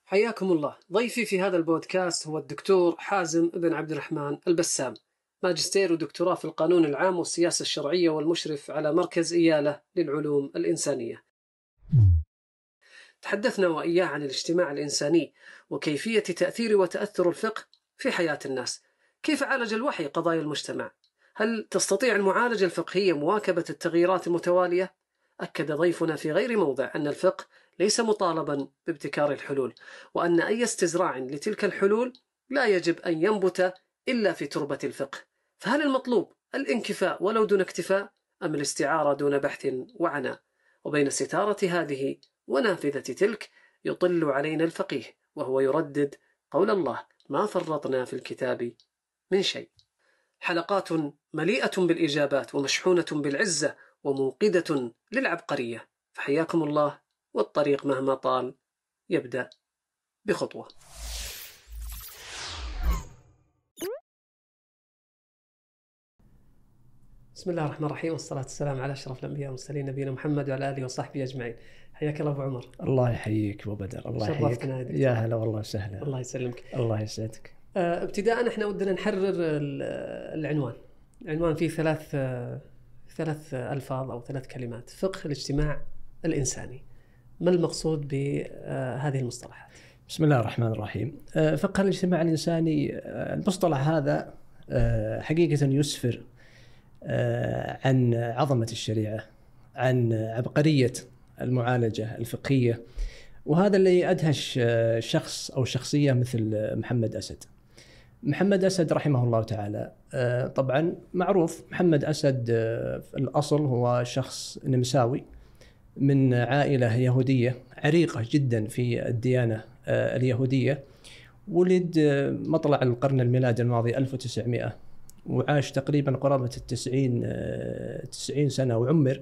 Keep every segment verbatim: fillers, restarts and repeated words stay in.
حياكم الله. ضيفي في هذا البودكاست هو الدكتور حازم بن عبد الرحمن البسام، ماجستير ودكتوراه في القانون العام والسياسة الشرعية، والمشرف على مركز إيالة للعلوم الإنسانية. تحدثنا وإياه عن الاجتماع الإنساني وكيفية تأثير وتأثر الفقه في حياة الناس. كيف عالج الوحي قضايا المجتمع؟ هل تستطيع المعالجة الفقهية مواكبة التغييرات المتوالية؟ أكد ضيفنا في غير موضع أن الفقه ليس مطالبا بابتكار الحلول، وأن أي استزراع لتلك الحلول لا يجب أن ينبت إلا في تربة الفقه. فهل المطلوب الانكفاء ولو دون اكتفاء، أم الاستعارة دون بحث وعناء؟ وبين ستارة هذه ونافذة تلك يطل علينا الفقيه وهو يردد قول الله: ما فرطنا في الكتاب من شيء. حلقات مليئة بالإجابات ومشحونة بالعزة وموقدة للعبقرية، فحياكم الله. والطريق مهما طال يبدأ بخطوة. بسم الله الرحمن الرحيم، والصلاة والسلام على أشرف الأنبياء والمرسلين نبينا محمد وعلى آله وصحبه أجمعين. حياك الله أبو عمر. الله يحييك أبو بدر. الله يحييك. يا هلا والله وسهلا. الله يسلمك. الله يسعدك. أه ابتداء احنا ودنا نحرر العنوان. العنوان فيه ثلاث أه ثلاث ألفاظ أو ثلاث كلمات: فقه الاجتماع الإنساني. ما المقصود بهذه المصطلحات؟ بسم الله الرحمن الرحيم. فقه الاجتماع الإنساني، المصطلح هذا حقيقة يسفر عن عظمة الشريعة، عن عبقرية المعالجة الفقهية، وهذا اللي أدهش شخص أو شخصية مثل محمد أسد. محمد أسد رحمه الله تعالى، طبعا معروف محمد أسد في الأصل هو شخص نمساوي من عائلة يهودية عريقة جدا في الديانة اليهودية. ولد مطلع القرن الميلادي الماضي ألف وتسعمائة، وعاش تقريبا قرابة التسعين تسعين سنة وعمر.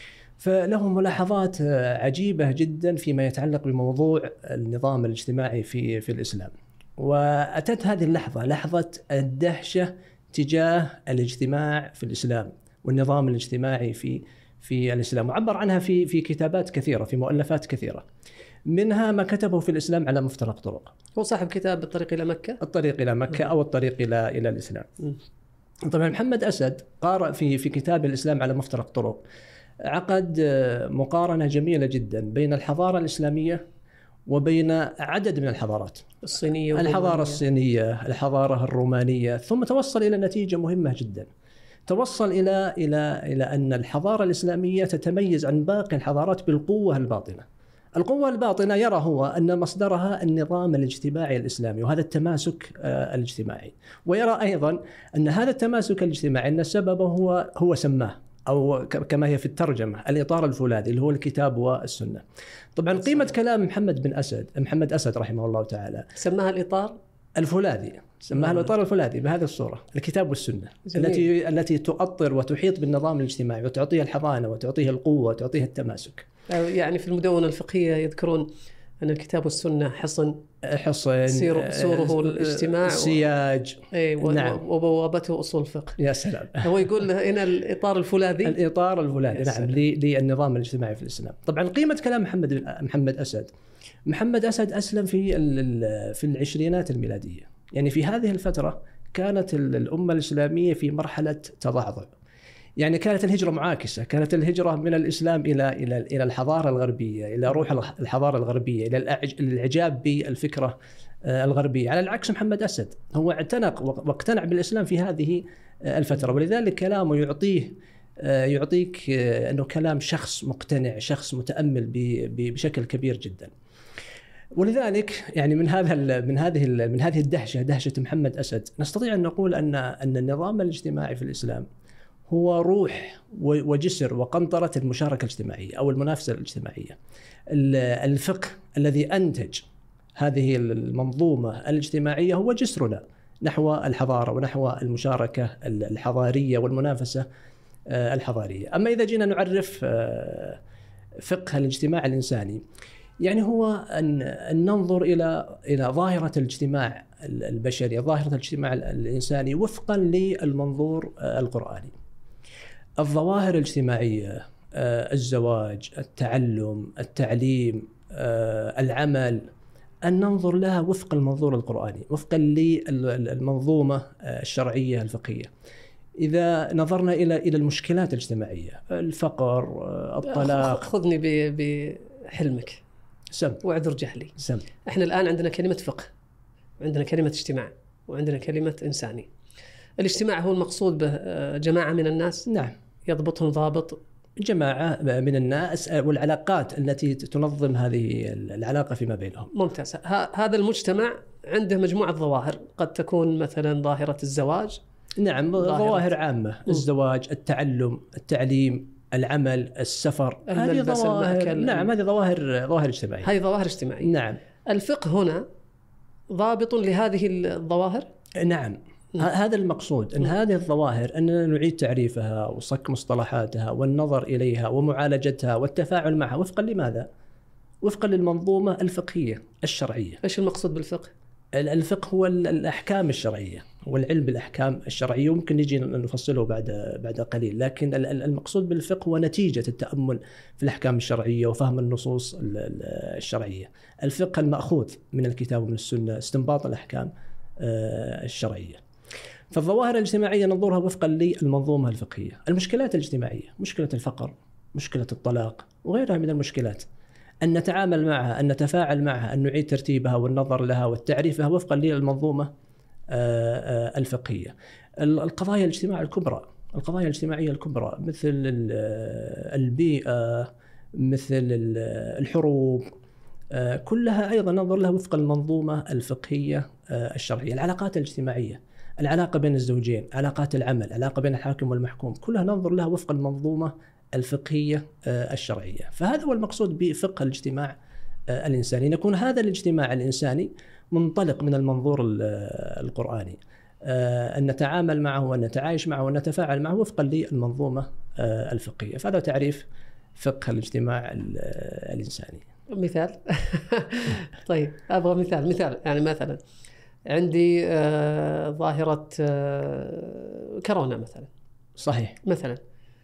فله ملاحظات عجيبة جدا فيما يتعلق بموضوع النظام الاجتماعي في في الإسلام. وأتت هذه اللحظة لحظة الدهشة تجاه الاجتماع في الإسلام والنظام الاجتماعي في في الإسلام، وعبر عنها في في كتابات كثيرة، في مؤلفات كثيرة، منها ما كتبه في الإسلام على مفترق طرق. هو صاحب كتاب الطريق إلى مكة. الطريق إلى مكة أو الطريق إلى إلى الإسلام. طبعا محمد أسد قارئ في في كتاب الإسلام على مفترق طرق، عقد مقارنة جميلة جدا بين الحضارة الإسلامية وبين عدد من الحضارات الصينية، الحضارة الصينية، الحضارة الرومانية، ثم توصل إلى نتيجة مهمة جدا. توصل إلى إلى إلى أن الحضارة الإسلامية تتميز عن باقي الحضارات بالقوة الباطنة. القوة الباطنة يرى هو أن مصدرها النظام الاجتماعي الإسلامي وهذا التماسك الاجتماعي، ويرى أيضا أن هذا التماسك الاجتماعي أن سببه هو هو سماه أو كما هي في الترجمة الإطار الفولاذي اللي هو الكتاب والسنة. طبعا قيمة كلام محمد بن أسد محمد أسد رحمه الله تعالى سماها الإطار الفولاذي، سماها الإطار الفولاذي بهذه الصورة، الكتاب والسنة. جميل. التي التي تؤطر وتحيط بالنظام الاجتماعي وتعطيه الحضانة وتعطيه القوة وتعطيه التماسك. يعني في المدونة الفقهية يذكرون أن الكتاب والسنة حصن حصن سوره الاجتماع، سياج، و... نعم، وبوابته أصول الفقه. يا سلام. هو يقول هنا الإطار الفولاذي الإطار الفولاذي نعم للنظام الاجتماعي في الإسلام. طبعا قيمة كلام محمد محمد أسد محمد أسد أسلم في في العشرينات الميلادية، يعني في هذه الفترة كانت الأمة الإسلامية في مرحلة تضعضع، يعني كانت الهجرة معاكسة، كانت الهجرة من الإسلام إلى إلى إلى الحضارة الغربية، إلى روح الحضارة الغربية، إلى الإعجاب بالفكرة الغربية. على العكس محمد أسد هو اعتنق واقتنع بالإسلام في هذه الفترة، ولذلك كلامه يعطيه يعطيك أنه كلام شخص مقتنع، شخص متأمل بشكل كبير جدا. ولذلك يعني من هذا من هذه من هذه الدهشة، دهشة محمد أسد، نستطيع أن نقول أن أن النظام الاجتماعي في الإسلام هو روح وجسر وقنطرة المشاركة الاجتماعية أو المنافسة الاجتماعية. الفقه الذي أنتج هذه المنظومة الاجتماعية هو جسرنا نحو الحضارة ونحو المشاركة الحضارية والمنافسة الحضارية. أما إذا جينا نعرف فقه الاجتماع الإنساني، يعني هو أن ننظر إلى إلى ظاهرة الاجتماع البشري، ظاهرة الاجتماع الإنساني وفقا للمنظور القرآني. الظواهر الاجتماعية، الزواج، التعلم، التعليم، العمل، أن ننظر لها وفق المنظور القرآني، وفقا للمنظومة الشرعية الفقهية. إذا نظرنا إلى إلى المشكلات الاجتماعية، الفقر، الطلاق. خذني بحلمك. سم. واعذر جهلي. سم. إحنا الآن عندنا كلمة فقه، وعندنا كلمة اجتماع، وعندنا كلمة إنساني. الاجتماع هو المقصود به جماعة من الناس، نعم، يضبطهم ضابط، جماعة من الناس، والعلاقات التي تنظم هذه العلاقة فيما بينهم. ممتاز. هذا المجتمع عنده مجموعة ظواهر، قد تكون مثلا ظاهرة الزواج. نعم، ظواهر عامة، الزواج، التعلم، التعليم، العمل، السفر، هذه ظواهر. نعم، هذه ظواهر ظواهر اجتماعية. هذه ظواهر اجتماعية. نعم. الفقه هنا ضابط لهذه الظواهر. نعم. هذا المقصود، أن هذه الظواهر أننا نعيد تعريفها وصك مصطلحاتها والنظر إليها ومعالجتها والتفاعل معها وفقا لماذا؟ وفقا للمنظومة الفقهية الشرعية. إيش المقصود بالفقه؟ الفقه هو الأحكام الشرعية، والعلم بالأحكام الشرعية، وممكن نجي نفصله بعد بعد قليل. لكن المقصود بالفقه هو نتيجة التأمل في الأحكام الشرعية وفهم النصوص الشرعية. الفقه المأخوذ من الكتاب ومن السنة، استنباط الأحكام الشرعية. فالظواهر الاجتماعية ننظرها وفقا للمنظومة الفقهية. المشكلات الاجتماعية، مشكلة الفقر، مشكلة الطلاق، وغيرها من المشكلات، أن نتعامل معها، أن نتفاعل معها، أن نعيد ترتيبها والنظر لها والتعريفها وفقا للمنظومة الفقهية. القضايا الاجتماعية الكبرى، القضايا الاجتماعية الكبرى مثل البيئة، مثل الحروب، كلها أيضا ننظر لها وفق المنظومة الفقهية الشرعية. العلاقات الاجتماعية، العلاقة بين الزوجين، علاقات العمل، العلاقة بين الحاكم والمحكوم، كلها ننظر لها وفق المنظومة الفقهية الشرعية. فهذا هو المقصود بفقه الاجتماع الإنساني، يكون هذا الاجتماع الإنساني منطلق من المنظور القرآني، أن نتعامل معه وأن نتعايش معه وأن نتفاعل معه وفقا للمنظومة الفقهية. فهذا تعريف فقه الاجتماع الإنساني. مثال. طيب أبغى مثال. مثال يعني مثلا عندي آه ظاهرة آه كورونا مثلا. صحيح. مثلا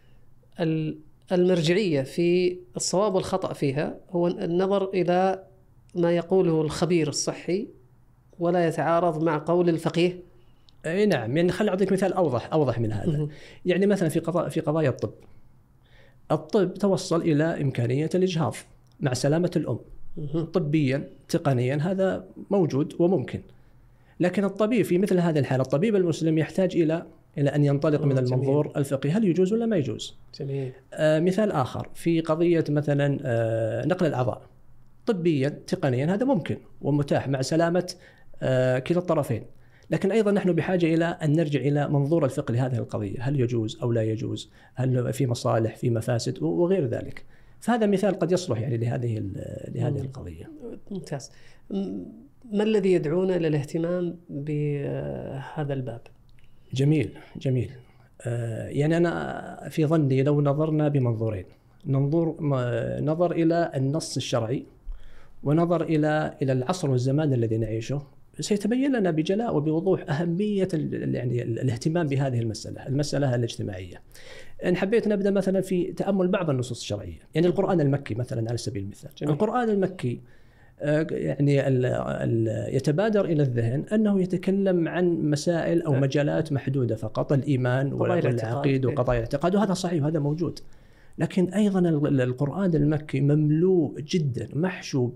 المرجعية في الصواب والخطأ فيها هو النظر إلى ما يقوله الخبير الصحي ولا يتعارض مع قول الفقيه. أي نعم، يعني خليني أعطيك مثال أوضح أوضح من هذا. يعني مثلا في قضايا في قضايا الطب، الطب توصل إلى إمكانية الإجهاض مع سلامة الأم. طبيا تقنيا هذا موجود وممكن، لكن الطبيب في مثل هذه الحالة، الطبيب المسلم يحتاج إلى إلى أن ينطلق من المنظور جميل. الفقهي، هل يجوز ولا ما يجوز؟ جميل. آه مثال آخر في قضية مثلا آه نقل الأعضاء، طبيا تقنيا هذا ممكن ومتاح مع سلامة آه كلا الطرفين، لكن أيضا نحن بحاجة إلى أن نرجع إلى منظور الفقه لهذه القضية، هل يجوز أو لا يجوز، هل في مصالح في مفاسد وغير ذلك. فهذا مثال قد يصلح يعني لهذه لهذه القضية. ممتاز. ما الذي يدعونا للاهتمام بهذا الباب؟ جميل جميل. يعني أنا في ظني لو نظرنا بمنظورين، ننظر نظر إلى النص الشرعي ونظر إلى إلى العصر والزمان الذي نعيشه، سيتبين لنا بجلاء وبوضوح أهمية يعني الاهتمام بهذه المسألة المسألة الاجتماعية. إن حبيت نبدأ مثلا في تأمل بعض النصوص الشرعية، يعني القرآن المكي مثلا على سبيل المثال. جميل. القرآن المكي يعني ال ال يتبادر إلى الذهن أنه يتكلم عن مسائل أو مجالات محدودة فقط، الإيمان والعقيد وقضايا الاعتقاد، وهذا صحيح وهذا موجود. لكن أيضا القرآن المكي مملوء جدا، محشو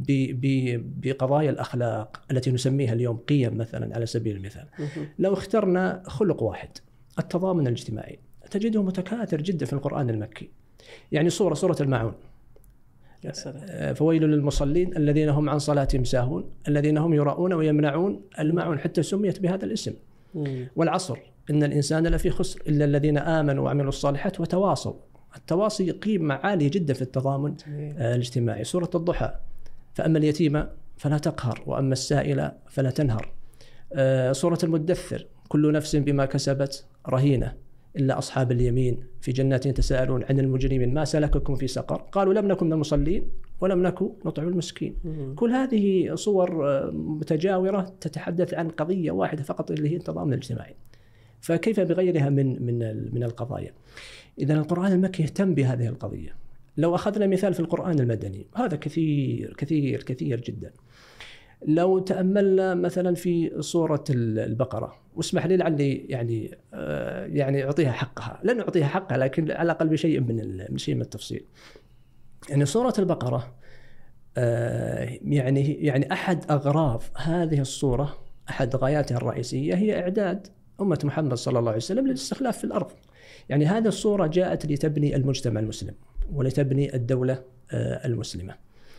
بقضايا الأخلاق التي نسميها اليوم قيم مثلا على سبيل المثال. لو اخترنا خلق واحد، التضامن الاجتماعي، تجده متكاثر جدا في القرآن المكي. يعني صورة صورة الماعون، يا سلام. فويل للمصلين الذين هم عن صلاتهم ساهون الذين هم يراؤون ويمنعون الماعون، حتى سميت بهذا الاسم. والعصر إن الإنسان لفي خسر إلا الذين آمنوا وعملوا الصالحات وتواصوا. التواصي قيمة عالية جدا في التضامن الاجتماعي. سورة الضحى، فأما اليتيم فلا تقهر وأما السائل فلا تنهر. سورة المدثر، كل نفس بما كسبت رهينة إلا أصحاب اليمين في جنات يتساءلون عن المجرمين ما سلككم في سقر قالوا لم نكن من المصلين ولم نكن نطعم المسكين. كل هذه صور متجاورة تتحدث عن قضية واحدة فقط اللي هي التضامن الاجتماعي، فكيف بغيرها من من من القضايا؟ إذن القرآن المكي يهتم بهذه القضية. لو أخذنا مثال في القرآن المدني، هذا كثير كثير كثير جدا. لو تأملنا مثلا في سورة البقرة، واسمح لي لعلي يعني يعني أعطيها حقها، لن أعطيها حقها لكن على الأقل بشيء من من شيء من التفصيل. يعني سورة البقرة يعني يعني أحد أغراض هذه السورة، أحد غاياتها الرئيسية هي إعداد أمة محمد صلى الله عليه وسلم للاستخلاف في الأرض. يعني هذه السورة جاءت لتبني المجتمع المسلم ولتبني الدولة المسلمة،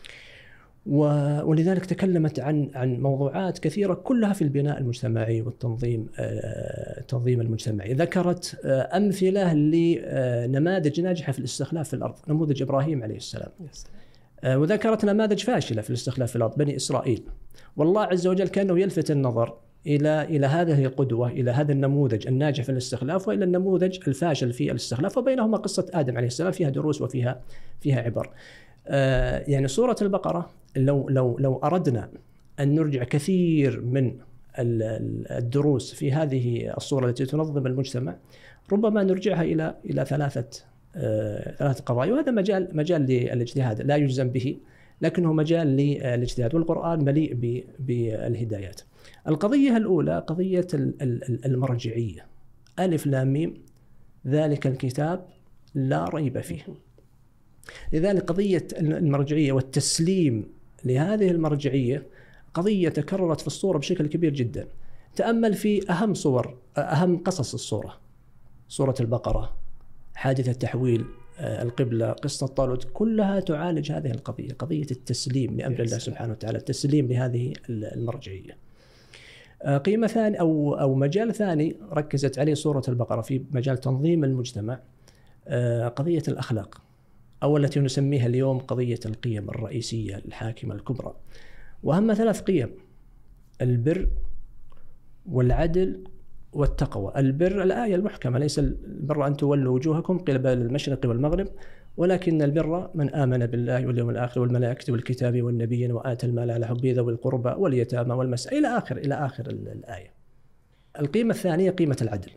ولذلك تكلمت عن عن موضوعات كثيرة كلها في البناء المجتمعي والتنظيم التنظيم المجتمعي. ذكرت أمثلة لنماذج ناجحة في الاستخلاف في الأرض، نموذج إبراهيم عليه السلام، وذكرت نماذج فاشلة في الاستخلاف في الأرض، بني إسرائيل. والله عز وجل كأنه يلفت النظر إلى إلى هذه القدوة، إلى هذا النموذج الناجح في الاستخلاف وإلى النموذج الفاشل في الاستخلاف، وبينهما قصة آدم عليه السلام فيها دروس وفيها فيها عبر. آه يعني سورة البقرة لو لو لو أردنا أن نرجع كثير من الدروس في هذه الصورة التي تنظم المجتمع، ربما نرجعها إلى إلى ثلاثة آه ثلاث قضايا، وهذا مجال مجال للاجتهاد لا يجزم به، لكنه مجال للاجتهاد، والقرآن مليء بالهدايات. القضية الأولى قضية المرجعية، ألف لام ميم ذلك الكتاب لا ريب فيه. لذلك قضية المرجعية والتسليم لهذه المرجعية قضية تكررت في الصورة بشكل كبير جدا. تأمل في أهم صور أهم قصص الصورة، سورة البقرة، حادثة تحويل القبلة، قصة طالوت، كلها تعالج هذه القضية، قضية التسليم لأمر الله سبحانه وتعالى، التسليم لهذه المرجعية. قيمة ثانية أو أو مجال ثاني ركزت عليه سورة البقرة في مجال تنظيم المجتمع، قضية الأخلاق، أو التي نسميها اليوم قضية القيم الرئيسية الحاكمة الكبرى، وهم ثلاث قيم: البر والعدل والتقوى. البر الآية المحكمة: ليس البر أن تولوا وجوهكم قبل المشرق والمغرب ولكن البر من آمن بالله واليوم الآخر والملائكة والكتاب والنبيين وآتى المال على حبه ذوي القربى واليتامى والمساكين إلى آخر إلى آخر الآية. القيمة الثانية قيمة العدل،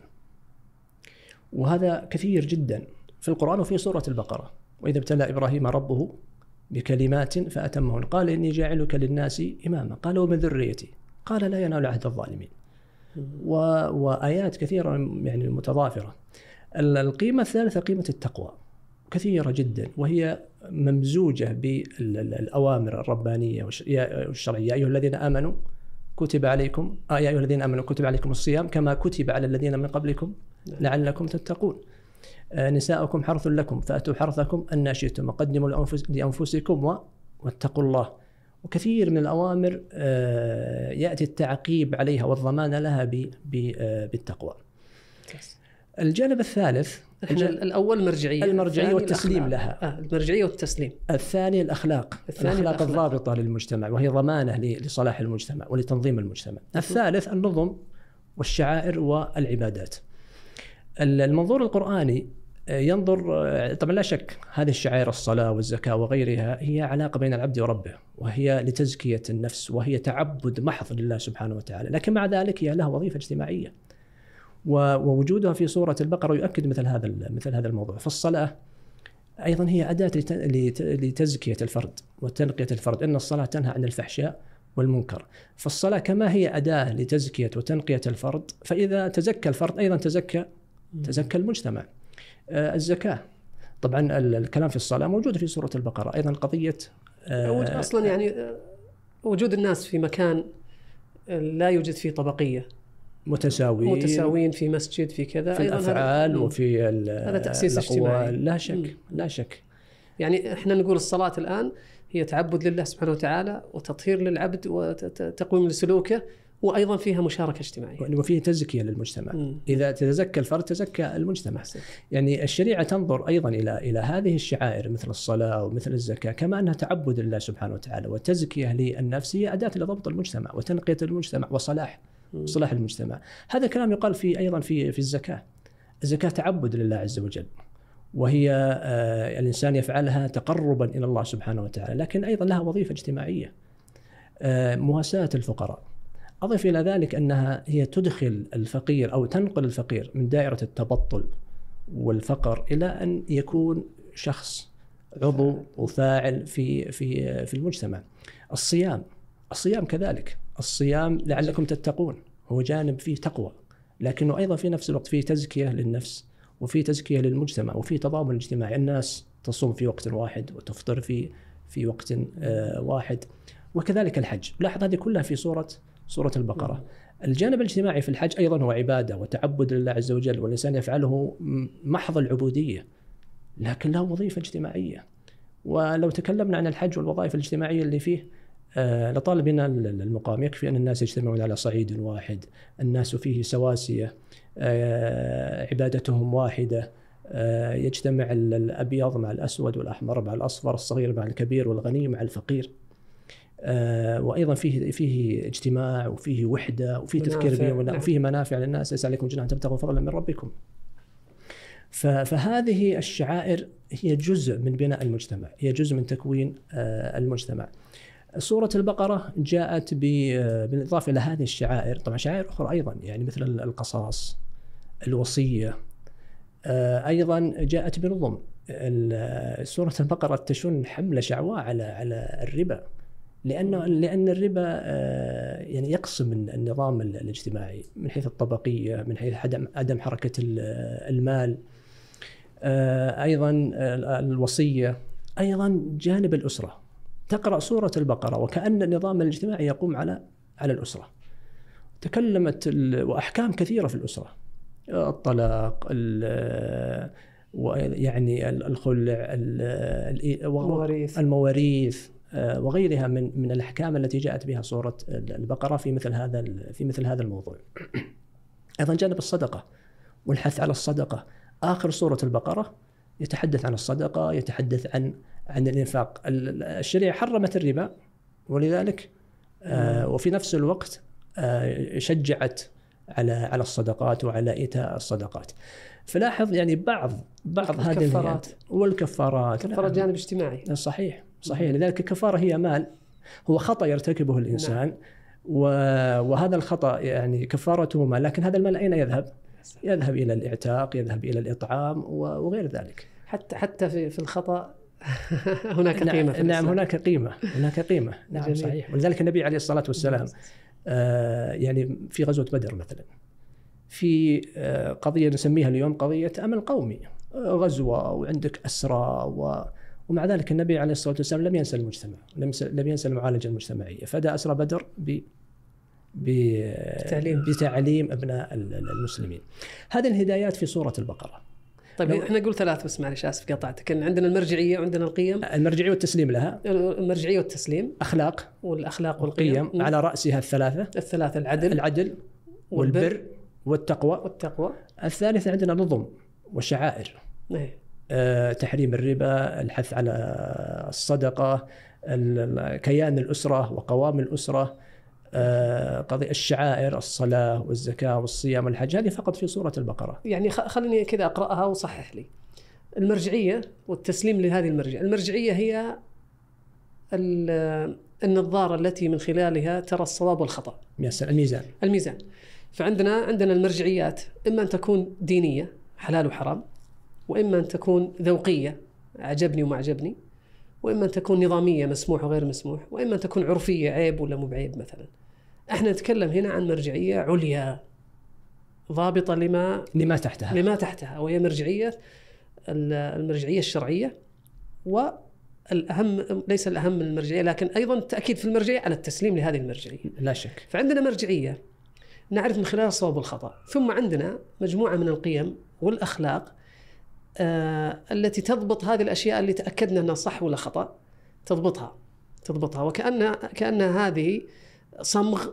وهذا كثير جدا في القرآن وفي سورة البقرة: وإذا ابتلى إبراهيم ربه بكلمات فأتمهن قال إني جاعلك للناس إماما قال ومن ذريتي قال لا ينال عهد الظالمين، و... وآيات كثيرة يعني متضافرة. القيمة الثالثة قيمة التقوى، كثيرة جدا، وهي ممزوجة بالأوامر الربانية والشرعية: يا أيها الذين آمنوا كتب عليكم آه يا أيها الذين آمنوا كتب عليكم الصيام كما كتب على الذين من قبلكم لعلكم تتقون. آه نساؤكم حرث لكم فأتوا حرثكم أن شئتم وقدموا لأنفس لأنفسكم و... واتقوا الله. وكثير من الأوامر آه يأتي التعقيب عليها والضمان لها ب... ب... آه بالتقوى. الجانب الثالث الأول مرجعية، المرجعية والتسليم لها. آه المرجعية والتسليم. الثاني الأخلاق، الثاني الأخلاق الضابطة للمجتمع وهي ضمانة لصلاح المجتمع ولتنظيم المجتمع. الثالث النظم والشعائر والعبادات. المنظور القرآني ينظر، طبعا لا شك هذه الشعائر الصلاة والزكاة وغيرها هي علاقة بين العبد وربه، وهي لتزكية النفس، وهي تعبد محض لله سبحانه وتعالى، لكن مع ذلك هي لها وظيفة اجتماعية، ووجودها في سورة البقرة يؤكد مثل هذا مثل هذا الموضوع. فالصلاة أيضا هي أداة لتزكية الفرد وتنقية الفرد، إن الصلاة تنهى عن الفحشاء والمنكر. فالصلاة كما هي أداة لتزكية وتنقية الفرد، فإذا تزكى الفرد أيضا تزكى تزكى المجتمع. الزكاة طبعا الكلام في الصلاة موجود في سورة البقرة أيضا، قضية أصلا يعني وجود الناس في مكان لا يوجد فيه طبقية، متساويين متساويين في مسجد في كذا، في الأفعال وفي هذا تأسيس اجتماعي لا شك لا شك. يعني احنا نقول الصلاة الآن هي تعبد لله سبحانه وتعالى وتطهير للعبد وتقويم لسلوكه، وأيضا فيها مشاركة اجتماعية وفيه تزكية للمجتمع. م. إذا تزكى الفرد تزكى المجتمع. حسن. يعني الشريعة تنظر أيضا إلى إلى هذه الشعائر مثل الصلاة ومثل الزكاة كما أنها تعبد لله سبحانه وتعالى وتزكية للنفس، هي أداة لضبط المجتمع وتنقية المجتمع وصلاح م. صلاح المجتمع. هذا الكلام يقال في أيضا في في الزكاة. الزكاة تعبد لله عز وجل، وهي آه الإنسان يفعلها تقربا إلى الله سبحانه وتعالى، لكن أيضا لها وظيفة اجتماعية، آه مواساة الفقراء. أضف إلى ذلك أنها هي تدخل الفقير أو تنقل الفقير من دائرة التبطل والفقر إلى أن يكون شخص عضو وفاعل في في في المجتمع. الصيام الصيام كذلك، الصيام لعلكم تتقون هو جانب فيه تقوى، لكنه أيضا في نفس الوقت فيه تزكية للنفس وفيه تزكية للمجتمع وفيه تضامن اجتماعي. الناس تصوم في وقت واحد وتفطر في في وقت واحد، وكذلك الحج. لاحظ هذه كلها في سورة سورة البقرة. الجانب الاجتماعي في الحج أيضا هو عبادة وتعبد لله عز وجل، والإنسان يفعله محض العبودية، لكن له وظيفة اجتماعية. ولو تكلمنا عن الحج والوظائف الاجتماعية اللي فيه آه لطالبنا المقام، يكفي أن الناس يجتمعون على صعيد واحد، الناس فيه سواسية، آه عبادتهم واحدة، آه يجتمع الأبيض مع الأسود والأحمر مع الأصفر، الصغير مع الكبير والغني مع الفقير. آه وأيضا فيه فيه اجتماع وفيه وحدة وفيه تفكير بيننا وفيه منافع للناس. ليس عليكم جناح تبتغوا فضلا من ربكم. فهذه الشعائر هي جزء من بناء المجتمع، هي جزء من تكوين آه المجتمع. سورة البقرة جاءت بالإضافة إلى هذه الشعائر طبعا شعائر أخرى أيضا، يعني مثل القصاص، الوصية، آه أيضا جاءت بنظم. سورة البقرة تشن حملة شعواء على على الربا، لأنه لأن الربا يعني يقسم النظام الاجتماعي من حيث الطبقية، من حيث عدم عدم حركة المال، أيضا الوصية، أيضا جانب الأسرة. تقرأ سورة البقرة وكأن النظام الاجتماعي يقوم على على الأسرة. تكلمت وأحكام كثيرة في الأسرة، الطلاق، يعني الخلع، المواريث, المواريث وغيرها من من الأحكام التي جاءت بها سورة البقرة في مثل هذا في مثل هذا الموضوع. أيضا جانب الصدقة والحث على الصدقة. آخر سورة البقرة يتحدث عن الصدقة، يتحدث عن عن الإنفاق. الشريعة حرمت الربا، ولذلك وفي نفس الوقت شجعت على على الصدقات وعلى إيتاء الصدقات. فلاحظ يعني بعض بعض هذه الكفارات والكفارات كفارة جانب اجتماعي. صحيح صحيح. لذلك الكفارة هي مال، هو خطأ يرتكبه الإنسان، نعم. وهذا الخطأ يعني كفارته مال، لكن هذا المال أين يذهب؟ يذهب إلى الإعتاق، يذهب إلى الإطعام وغير ذلك. حتى حتى في في الخطأ هناك قيمة في نعم هناك قيمة هناك قيمة نعم جميل. صحيح. ولذلك النبي عليه الصلاة والسلام آه يعني في غزوة بدر مثلا، في آه قضية نسميها اليوم قضية أمن قومي، غزوة وعندك أسرى، و ومع ذلك النبي عليه الصلاة والسلام لم ينسى المجتمع، لم ينسى المعالجة المجتمعية، فدى أسرى بدر ب بتعليم. بتعليم أبناء المسلمين. هذه الهدايات في سورة البقرة. طيب احنا نقول ثلاث بس، معلش اسف قطعتك. عندنا المرجعية وعندنا القيم. المرجعية والتسليم لها. المرجعية والتسليم. أخلاق والأخلاق والقيم. والقيم على رأسها الثلاثة. الثلاثة العدل. العدل والبر والتقوى. والتقوى. الثالثة عندنا نظم وشعائر. إيه. أه تحريم الربا، الحث على الصدقة، كيان الأسرة وقوام الأسرة، أه قضية الشعائر، الصلاة والزكاة والصيام والحج. هذه فقط في سورة البقرة. يعني خليني كذا أقرأها وصحح لي. المرجعية والتسليم لهذه المرجعية. المرجعية هي النظارة التي من خلالها ترى الصواب والخطأ. الميزان. الميزان. فعندنا عندنا المرجعيات إما أن تكون دينية حلال وحرام، وإما أن تكون ذوقية عجبني وما عجبني، وإما أن تكون نظامية مسموح وغير مسموح، وإما أن تكون عرفية عيب ولا مو بعيب مثلا. احنا نتكلم هنا عن مرجعية عليا ضابطة لما لما تحتها لما تحتها وهي مرجعية المرجعية الشرعية. والأهم ليس الأهم من المرجعية، لكن أيضا تأكيد في المرجعية على التسليم لهذه المرجعية لا شك. فعندنا مرجعية نعرف من خلال الصواب والخطأ، ثم عندنا مجموعة من القيم والأخلاق آه التي تضبط هذه الأشياء اللي تأكدنا أنها صح ولا خطأ، تضبطها تضبطها وكأن كأن هذه صمغ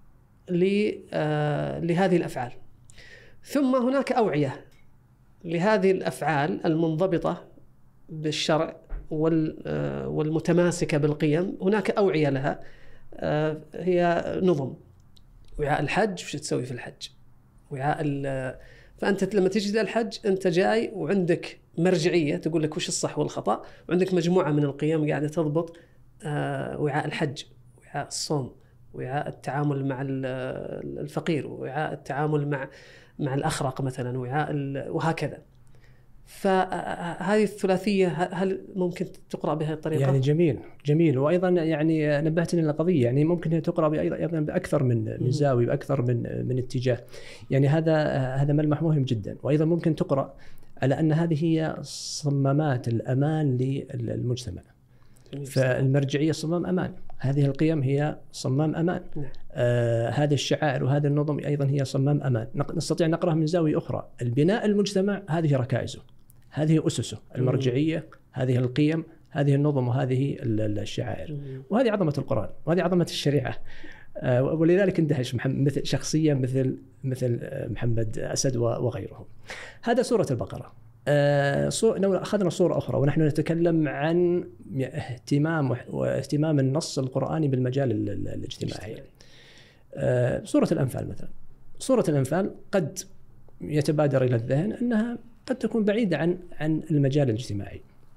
آه لهذه الأفعال. ثم هناك أوعية لهذه الأفعال المنضبطة بالشرع آه والمتماسكة بالقيم. هناك أوعية لها آه هي نظم. وعاء الحج وش تسوي في الحج، وعاء فأنت لما تجي الحج أنت جاي وعندك مرجعية تقول لك وش الصح والخطأ، وعندك مجموعة من القيم قاعدة تضبط آه وعاء الحج، وعاء الصوم، وعاء التعامل مع الفقير، وعاء التعامل مع مع الأخرق مثلا، وعاء وهكذا. فهذه الثلاثية هل ممكن تقرأ بهذه الطريقة؟ يعني جميل جميل وأيضا يعني نبهتني للقضية، يعني ممكن هي تقرأ بأيضا بأكثر من من زاوية بأكثر من من اتجاه. يعني هذا هذا ملمح مهم جدا. وأيضا ممكن تقرأ على أن هذه هي صمامات الأمان للمجتمع. فالمرجعية صمام أمان، هذه القيم هي صمام أمان. آه هذه الشعائر وهذا النظم أيضا هي صمام أمان. نستطيع نقرأها من زاوية أخرى. البناء المجتمع هذه ركائزه، هذه أسسه، المرجعية، هذه القيم، هذه النظم، وهذه الشعائر. وهذه عظمة القرآن وهذه عظمة الشريعة. آه ولذلك اندهش مثل شخصية مثل مثل محمد أسد وغيره. هذا سورة البقرة. آه لو أخذنا صورة أخرى ونحن نتكلم عن اهتمام واهتمام النص القرآني بالمجال الاجتماعي. آه سورة الأنفال مثلا. سورة الأنفال قد يتبادر إلى الذهن أنها قد تكون بعيدة عن عن المجال الاجتماعي.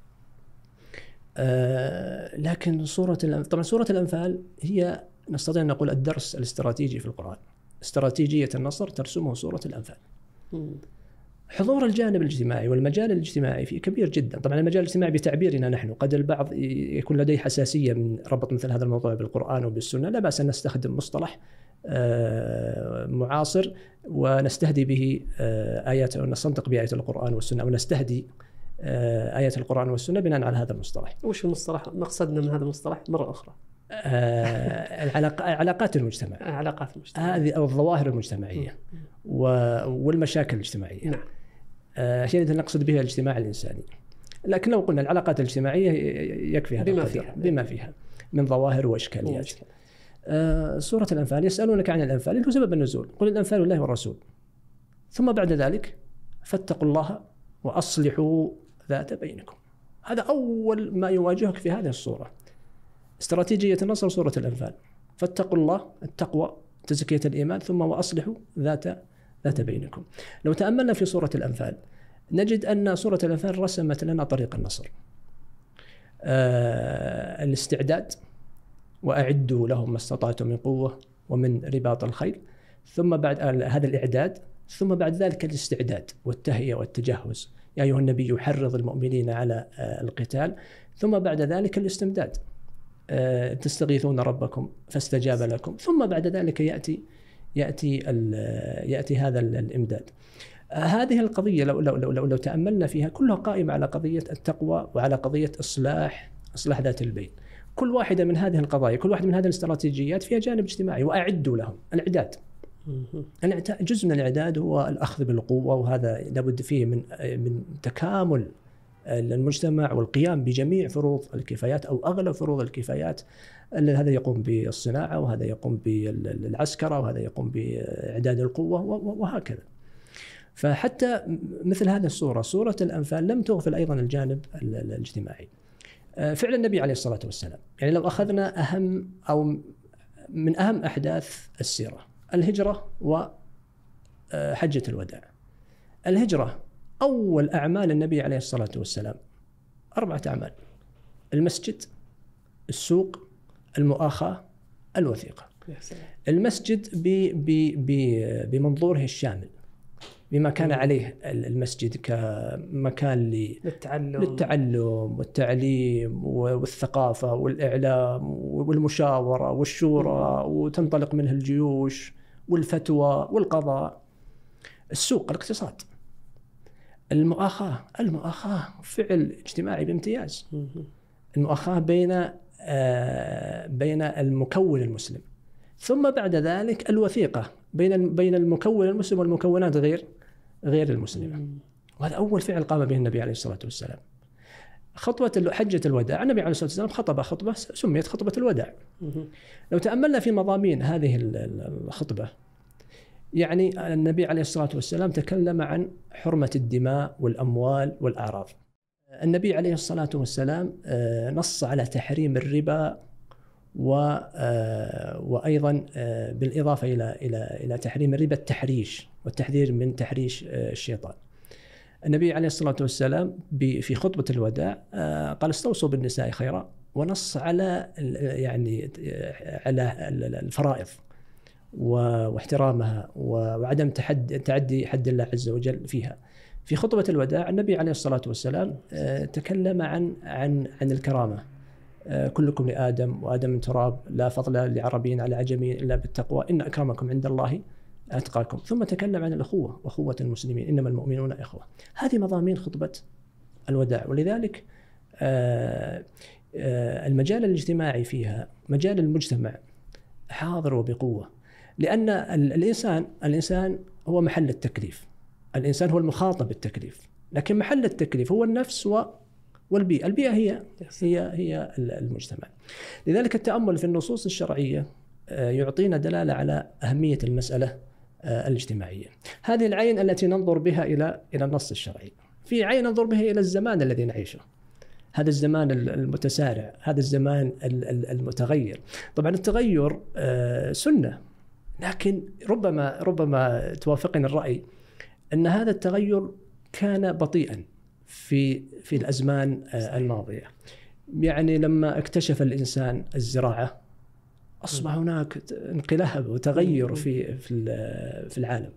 آه لكن سورة طبعا سورة الأنفال هي نستطيع أن نقول الدرس الاستراتيجي في القرآن. استراتيجية النصر ترسمه سورة الأنفال. حضور الجانب الاجتماعي والمجال الاجتماعي فيه كبير جدا. طبعا المجال الاجتماعي بتعبيرنا نحن، قد البعض يكون لديه حساسية من ربط مثل هذا الموضوع بالقرآن وبالسنة. لا بأس أن نستخدم مصطلح معاصر ونستهدي به آيات، ونستنطق بآيات القرآن والسنة، ونستهدي آيات القرآن والسنة بناء على هذا المصطلح. وش المصطلح؟ مقصدنا من هذا المصطلح مرة أخرى علاقات المجتمع، علاقات المجتمع هذه أو الظواهر المجتمعية والمشاكل الاجتماعية. نعم. شيء الذي نقصد به الاجتماع الإنساني. لكن لو قلنا العلاقات الاجتماعية يكفي هذا بما فيها بما فيها من ظواهر وإشكاليات. آه سورة الأنفال يسألونك عن الأنفال، اللي هو سبب النزول. قل الأنفال لله والرسول، ثم بعد ذلك فاتقوا الله وأصلحوا ذات بينكم. هذا أول ما يواجهك في هذه الصورة. استراتيجية النصر سورة الأنفال، فاتقوا الله، التقوى، تزكية الإيمان، ثم وأصلحوا ذات ذات بينكم. لو تأملنا في سورة الأنفال نجد أن سورة الأنفال رسمت لنا طريق النصر. آه الاستعداد، وأعدوا لهم ما استطعتم من قوة ومن رباط الخيل، ثم بعد هذا الإعداد، ثم بعد ذلك الاستعداد والتهيئة والتجهز. يا أيها النبي يحرض المؤمنين على آه القتال، ثم بعد ذلك الاستمداد. آه تستغيثون ربكم فاستجاب لكم، ثم بعد ذلك يأتي يأتي يأتي هذا الإمداد. آه هذه القضية لو لو لو لو, لو تأملنا فيها كلها قائمة على قضية التقوى وعلى قضية إصلاح إصلاح ذات البين. كل واحدة من هذه القضايا، كل واحدة من هذه الاستراتيجيات فيها جانب اجتماعي. وأعدوا لهم الإعداد. جزء من الإعداد هو الأخذ بالقوة، وهذا لابد فيه من من تكامل المجتمع والقيام بجميع فروض الكفايات أو أغلب فروض الكفايات. هذا يقوم بالصناعة، وهذا يقوم بالعسكرة، وهذا يقوم بإعداد القوة، وهكذا. فحتى مثل هذه الصورة، سورة الأنفال، لم تغفل أيضا الجانب الاجتماعي. فعل النبي عليه الصلاة والسلام، يعني لو أخذنا أهم أو من أهم أحداث السيرة، الهجرة وحجة الوداع. الهجرة أول أعمال النبي عليه الصلاة والسلام أربعة أعمال: المسجد، السوق، المؤاخاة، الوثيقة. المسجد بمنظوره الشامل، بما كان عليه المسجد كمكان للتعلم للتعلم والتعليم والثقافة والإعلام والمشاورة والشورى، وتنطلق منه الجيوش والفتوى والقضاء. السوق الاقتصاد. المؤاخاة المؤاخاة فعل اجتماعي بامتياز. المؤاخاة بين بين المكون المسلم. ثم بعد ذلك الوثيقة بين بين المكون المسلم والمكونات غير غير المسلمة. وهذا أول فعل قام به النبي عليه الصلاة والسلام. خطوة حجة الوداع، النبي عليه الصلاة والسلام خطب خطبة سميت خطبة الوداع. لو تأملنا في مضامين هذه الخطبة، يعني النبي عليه الصلاة والسلام تكلم عن حرمة الدماء والأموال والأعراض. النبي عليه الصلاة والسلام نص على تحريم الربا، وأيضا بالإضافة إلى إلى إلى تحريم الربا التحريش والتحذير من تحريش الشيطان. النبي عليه الصلاة والسلام في خطبة الوداع قال: استوصوا بالنساء خيرا، ونص على يعني على الفرائض واحترامها وعدم تعدي حد الله عز وجل فيها. في خطبة الوداع النبي عليه الصلاة والسلام تكلم عن عن عن الكرامة. كلكم لآدم وآدم من تراب، لا فضل لعربي على عجمي إلا بالتقوى، إن أكرمكم عند الله أتقاكم. ثم تكلم عن الأخوة وأخوة المسلمين، إنما المؤمنون إخوة. هذه مضامين خطبة الوداع. ولذلك المجال الاجتماعي فيها، مجال المجتمع حاضر وبقوة، لأن الإنسان الإنسان هو محل التكليف، الإنسان هو المخاطب بالتكليف، لكن محل التكليف هو النفس والبيئة. البيئة هي هي هي المجتمع. لذلك التأمل في النصوص الشرعية يعطينا دلالة على أهمية المسألة الاجتماعية. هذه العين التي ننظر بها إلى إلى النص الشرعي. في عين ننظر بها إلى الزمان الذي نعيشه، هذا الزمان المتسارع، هذا الزمان المتغير. طبعا التغير سنة، لكن ربما ربما توافقني الرأي أن هذا التغير كان بطيئا في في الأزمان الماضية. يعني لما اكتشف الإنسان الزراعة أصبح هناك انقلاب وتغير في في في العالم.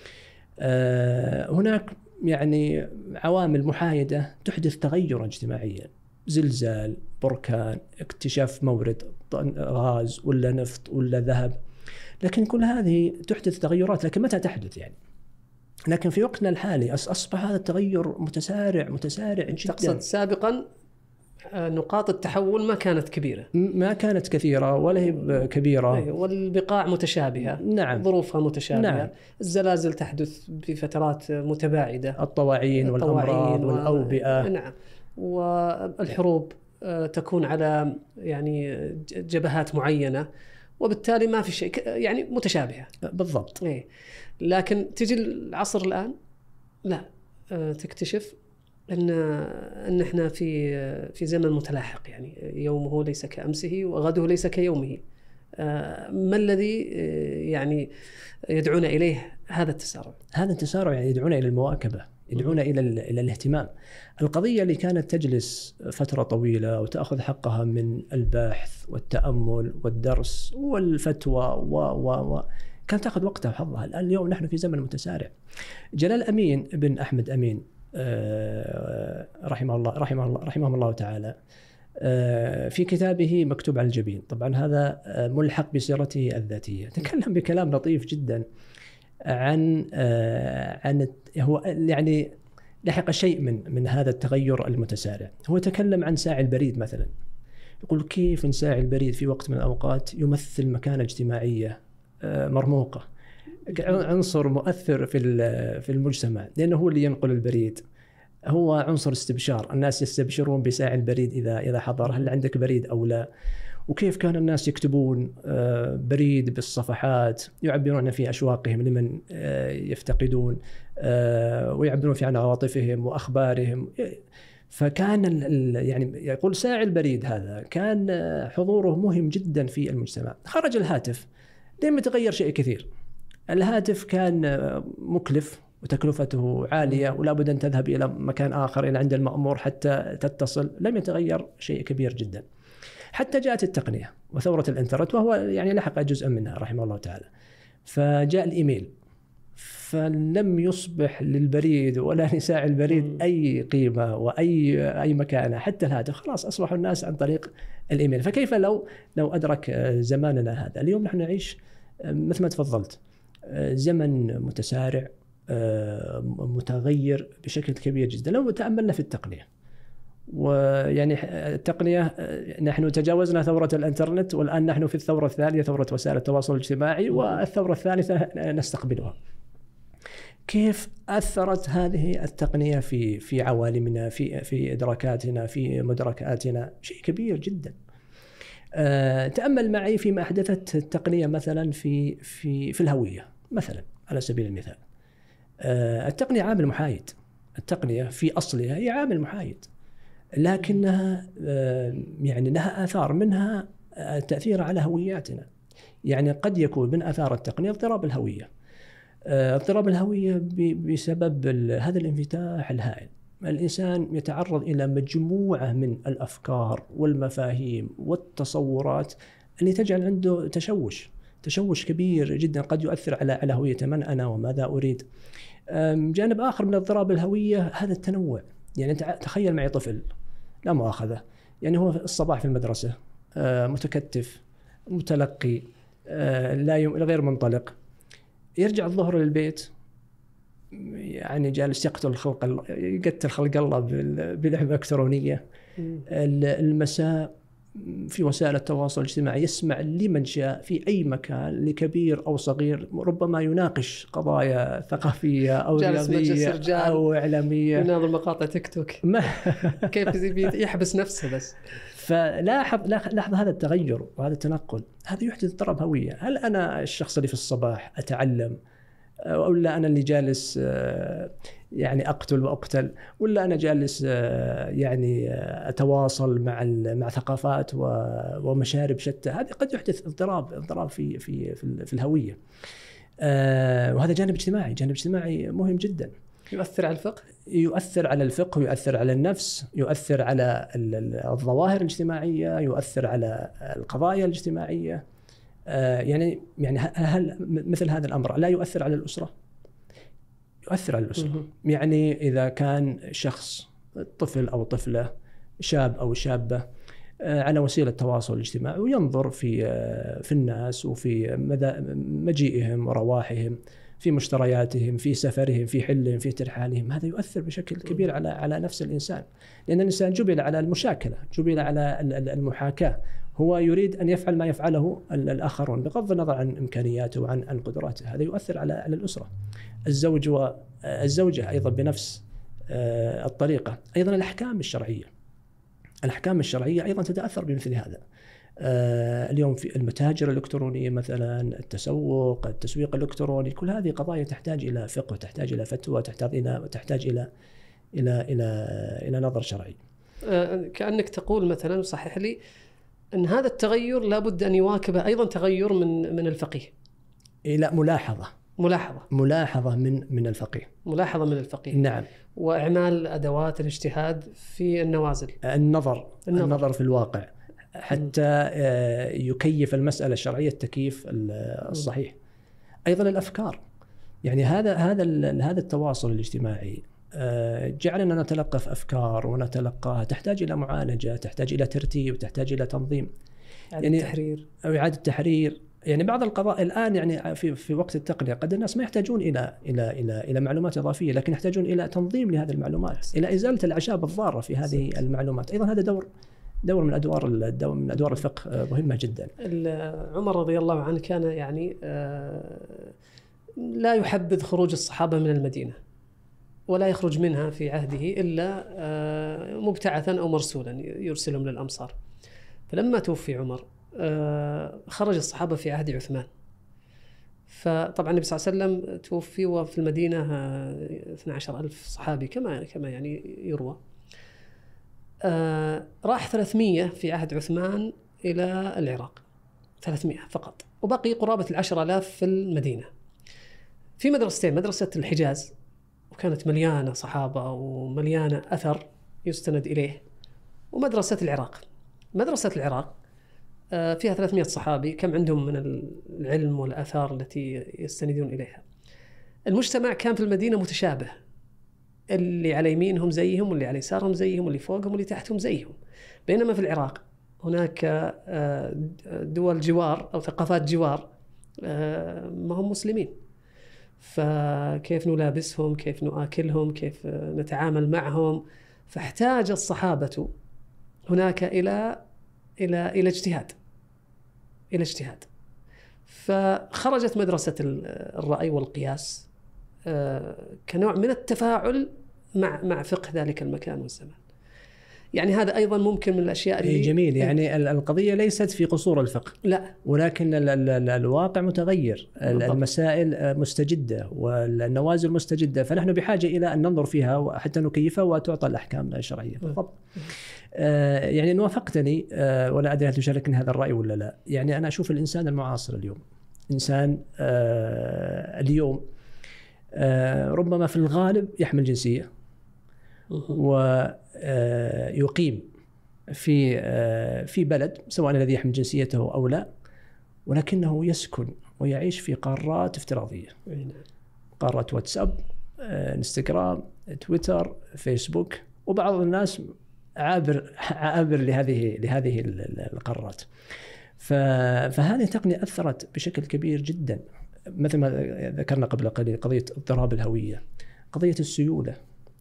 هناك يعني عوامل محايدة تحدث تغيرا اجتماعيا، زلزال، بركان، اكتشاف مورد غاز ولا نفط ولا ذهب، لكن كل هذه تحدث تغيرات. لكن متى تحدث يعني؟ لكن في وقتنا الحالي أصبح هذا التغير متسارع متسارع جدا. تقصد سابقا نقاط التحول ما كانت كبيرة، ما كانت كثيرة ولا هي كبيرة، والبقاع متشابهة. نعم. ظروفها متشابهة. نعم. الزلازل تحدث بفترات متباعدة، الطواعين والأمراض والأوبئة. نعم. والحروب تكون على يعني جبهات معينة، وبالتالي ما في شيء يعني متشابهة بالضبط. إيه. لكن تجي العصر الآن لا، تكتشف ان ان احنا في في زمن متلاحق، يعني يومه ليس كأمسه وغده ليس كيومه. ما الذي يعني يدعونا اليه هذا التسارع؟ هذا التسارع يعني يدعونا الى المواكبه، يدعونا الى الى الاهتمام. القضيه اللي كانت تجلس فتره طويله وتاخذ حقها من البحث والتامل والدرس والفتوى و و و كانت تاخذ وقتها وحظها. الان اليوم نحن في زمن متسارع. جلال أمين بن أحمد أمين رحمه الله رحمه الله رحمه الله تعالى في كتابه مكتوب على الجبين، طبعا هذا ملحق بسيرته الذاتية، تكلم بكلام لطيف جدا عن عن هو يعني لحق شيء من من هذا التغير المتسارع. هو تكلم عن ساعي البريد مثلا، يقول كيف ساعي البريد في وقت من الأوقات يمثل مكانة اجتماعية مرموقة، عنصر مؤثر في في المجتمع، لأنه هو اللي ينقل البريد، هو عنصر استبشار. الناس يستبشرون بساعي البريد إذا إذا حضر، هل عندك بريد أو لا. وكيف كان الناس يكتبون بريد بالصفحات يعبرون في أشواقهم لمن يفتقدون، ويعبرون في عن عواطفهم وأخبارهم. فكان يعني يقول ساعي البريد هذا كان حضوره مهم جدا في المجتمع. خرج الهاتف، لم يتغير شيء كثير. الهاتف كان مكلف وتكلفته عالية، ولا بد أن تذهب إلى مكان آخر إلى عند المأمور حتى تتصل. لم يتغير شيء كبير جدا حتى جاءت التقنية وثورة الإنترنت، وهو يعني لحق جزءا منها رحمه الله تعالى. فجاء الإيميل، فلم يصبح للبريد ولا لساعي البريد أي قيمة وأي أي مكانة، حتى الهاتف خلاص أصبحوا الناس عن طريق الإيميل. فكيف لو لو أدرك زماننا هذا اليوم؟ نحن نعيش مثل ما تفضلت زمن متسارع متغير بشكل كبير جدا. لو تأملنا في التقنية، ويعني التقنية نحن تجاوزنا ثورة الإنترنت، والآن نحن في الثورة الثانية، ثورة وسائل التواصل الاجتماعي، والثورة الثالثة نستقبلها. كيف أثرت هذه التقنية في في عوالمنا، في في إدراكاتنا، في مدركاتنا؟ شيء كبير جدا. تأمل معي فيما أحدثت التقنية مثلا في في في الهوية مثلا على سبيل المثال. التقنية عامل محايد، التقنية في أصلها هي عامل محايد، لكنها يعني لها آثار، منها التأثير على هوياتنا. يعني قد يكون من آثار التقنية اضطراب الهوية، اضطراب الهوية بسبب هذا الانفتاح الهائل. الإنسان يتعرض إلى مجموعة من الأفكار والمفاهيم والتصورات اللي تجعل عنده تشوش، تشوش كبير جدا قد يؤثر على على هوية من أنا وماذا أريد. جانب آخر من اضطراب الهوية هذا التنوع. يعني أنت تخيل معي طفل لا مؤاخذة، يعني هو الصباح في المدرسة متكتف متلقي لا يوم غير منطلق، يرجع الظهر للبيت يعني جالس يقتل خلق يقتل خلق الله بلعبة إلكترونية. المساء في وسائل التواصل الاجتماعي يسمع لمن شاء في أي مكان لكبير أو صغير ربما يناقش قضايا ثقافية أو رياضية أو إعلامية، يناظر مقاطع تيك توك كيف يحبس نفسه. بس فلاحظ لاحظ هذا التغير وهذا التنقل، هذا يحدث اضطراب هوية. هل أنا الشخص اللي في الصباح أتعلم، ولا أنا اللي جالس يعني أقتل وأقتل، ولا أنا جالس يعني أتواصل مع مع ثقافات ومشارب شتى؟ هذا قد يحدث اضطراب اضطراب في في في الهوية. وهذا جانب اجتماعي جانب اجتماعي مهم جدا. يؤثر على الفقه، يؤثر على الفقه، يؤثر على النفس، يؤثر على الظواهر الاجتماعية، يؤثر على القضايا الاجتماعية. يعني يعني هل مثل هذا الأمر لا يؤثر على الأسرة؟ يؤثر على الأسرة. يعني إذا كان شخص طفل أو طفلة شاب أو شابة على وسيلة التواصل الاجتماعي وينظر في في الناس وفي مجيئهم ورواحهم، في مشترياتهم، في سفرهم، في حلهم، في ترحالهم، هذا يؤثر بشكل كبير على على نفس الإنسان، لأن الإنسان جبل على المشاكلة، جبل على المحاكاة. هو يريد أن يفعل ما يفعله الآخرون بغض النظر عن إمكانياته وعن عن قدراته. هذا يؤثر على على الأسرة. الزوج والزوجة أيضا بنفس الطريقة. أيضا الأحكام الشرعية الأحكام الشرعية أيضا تتأثر بمثل هذا. اليوم في المتاجر الإلكترونية مثلا، التسوق، التسويق الإلكتروني، كل هذه قضايا تحتاج إلى فقه، تحتاج إلى فتوى، تحتاج إلى تحتاج إلى إلى إلى إلى نظر شرعي. كأنك تقول مثلا، صحيح لي، أن هذا التغير لابد أن يواكبه أيضا تغير من من الفقيه. إلى ملاحظة ملاحظة ملاحظة من من الفقيه ملاحظة من الفقيه. نعم. وإعمال أدوات الاجتهاد في النوازل، النظر النظر, النظر في الواقع حتى يكيف المسألة الشرعية التكييف الصحيح. أيضا الأفكار، يعني هذا هذا هذا التواصل الاجتماعي جعلنا نتلقف أفكار ونتلقاها، تحتاج إلى معالجة، تحتاج إلى ترتيب، تحتاج إلى تنظيم، يعني تحرير أو إعادة تحرير. يعني بعض القضاء الآن يعني في في وقت التقنية قد الناس ما يحتاجون إلى إلى إلى إلى معلومات إضافية، لكن يحتاجون إلى تنظيم لهذه المعلومات، إلى إزالة الأعشاب الضارة في هذه المعلومات. أيضا هذا دور دور من أدوار الدور من أدوار الفقه مهمة جدا. عمر رضي الله عنه كان يعني لا يحبذ خروج الصحابة من المدينة، ولا يخرج منها في عهده إلا مبتعثا أو مرسولا يرسلهم للأمصار. فلما توفي عمر خرج الصحابة في عهد عثمان. فطبعا النبي صلى الله عليه وسلم توفي وفي المدينة اثني عشر ألف صحابي كما كما يعني يروى. راح ثلاثمية في عهد عثمان إلى العراق، ثلاثمية فقط، وبقي قرابة العشر آلاف في المدينة في مدرستين، مدرسة الحجاز وكانت مليانة صحابة ومليانة أثر يستند إليه، ومدرسة العراق. مدرسة العراق فيها ثلاثمية صحابي، كم عندهم من العلم والآثار التي يستندون إليها. المجتمع كان في المدينة متشابه، اللي على يمينهم زيهم، واللي على يسارهم زيهم، واللي فوقهم واللي تحتهم زيهم. بينما في العراق هناك دول جوار أو ثقافات جوار ما هم مسلمين، فكيف نلابسهم، كيف نآكلهم، كيف نتعامل معهم. فاحتاج الصحابة هناك إلى إلى إلى اجتهاد إلى اجتهاد فخرجت مدرسة الرأي والقياس كنوع من التفاعل مع مع فقه ذلك المكان والزمان. يعني هذا أيضا ممكن من الأشياء اللي جميل. يعني القضية ليست في قصور الفقه، لا، ولكن ال ال الواقع متغير، المسائل مستجدة والنوازل مستجدة، فنحن بحاجة إلى أن ننظر فيها حتى نكيفها وتعطى الأحكام الشرعية. بالضبط. آه يعني وافقتني آه ولا أدري هل تشاركني هذا الرأي ولا لا. يعني أنا أشوف الإنسان المعاصر اليوم إنسان آه اليوم آه ربما في الغالب يحمل جنسية ويقيم في في بلد، سواء الذي يحمل جنسيته أو لا، ولكنه يسكن ويعيش في قارات افتراضية، قارات واتساب، انستغرام، تويتر، فيسبوك، وبعض الناس عابر عابر لهذه لهذه القارات. فهذه التقنية أثرت بشكل كبير جدا، مثل ما ذكرنا قبل قليل قضية اضطراب الهوية، قضية السيولة.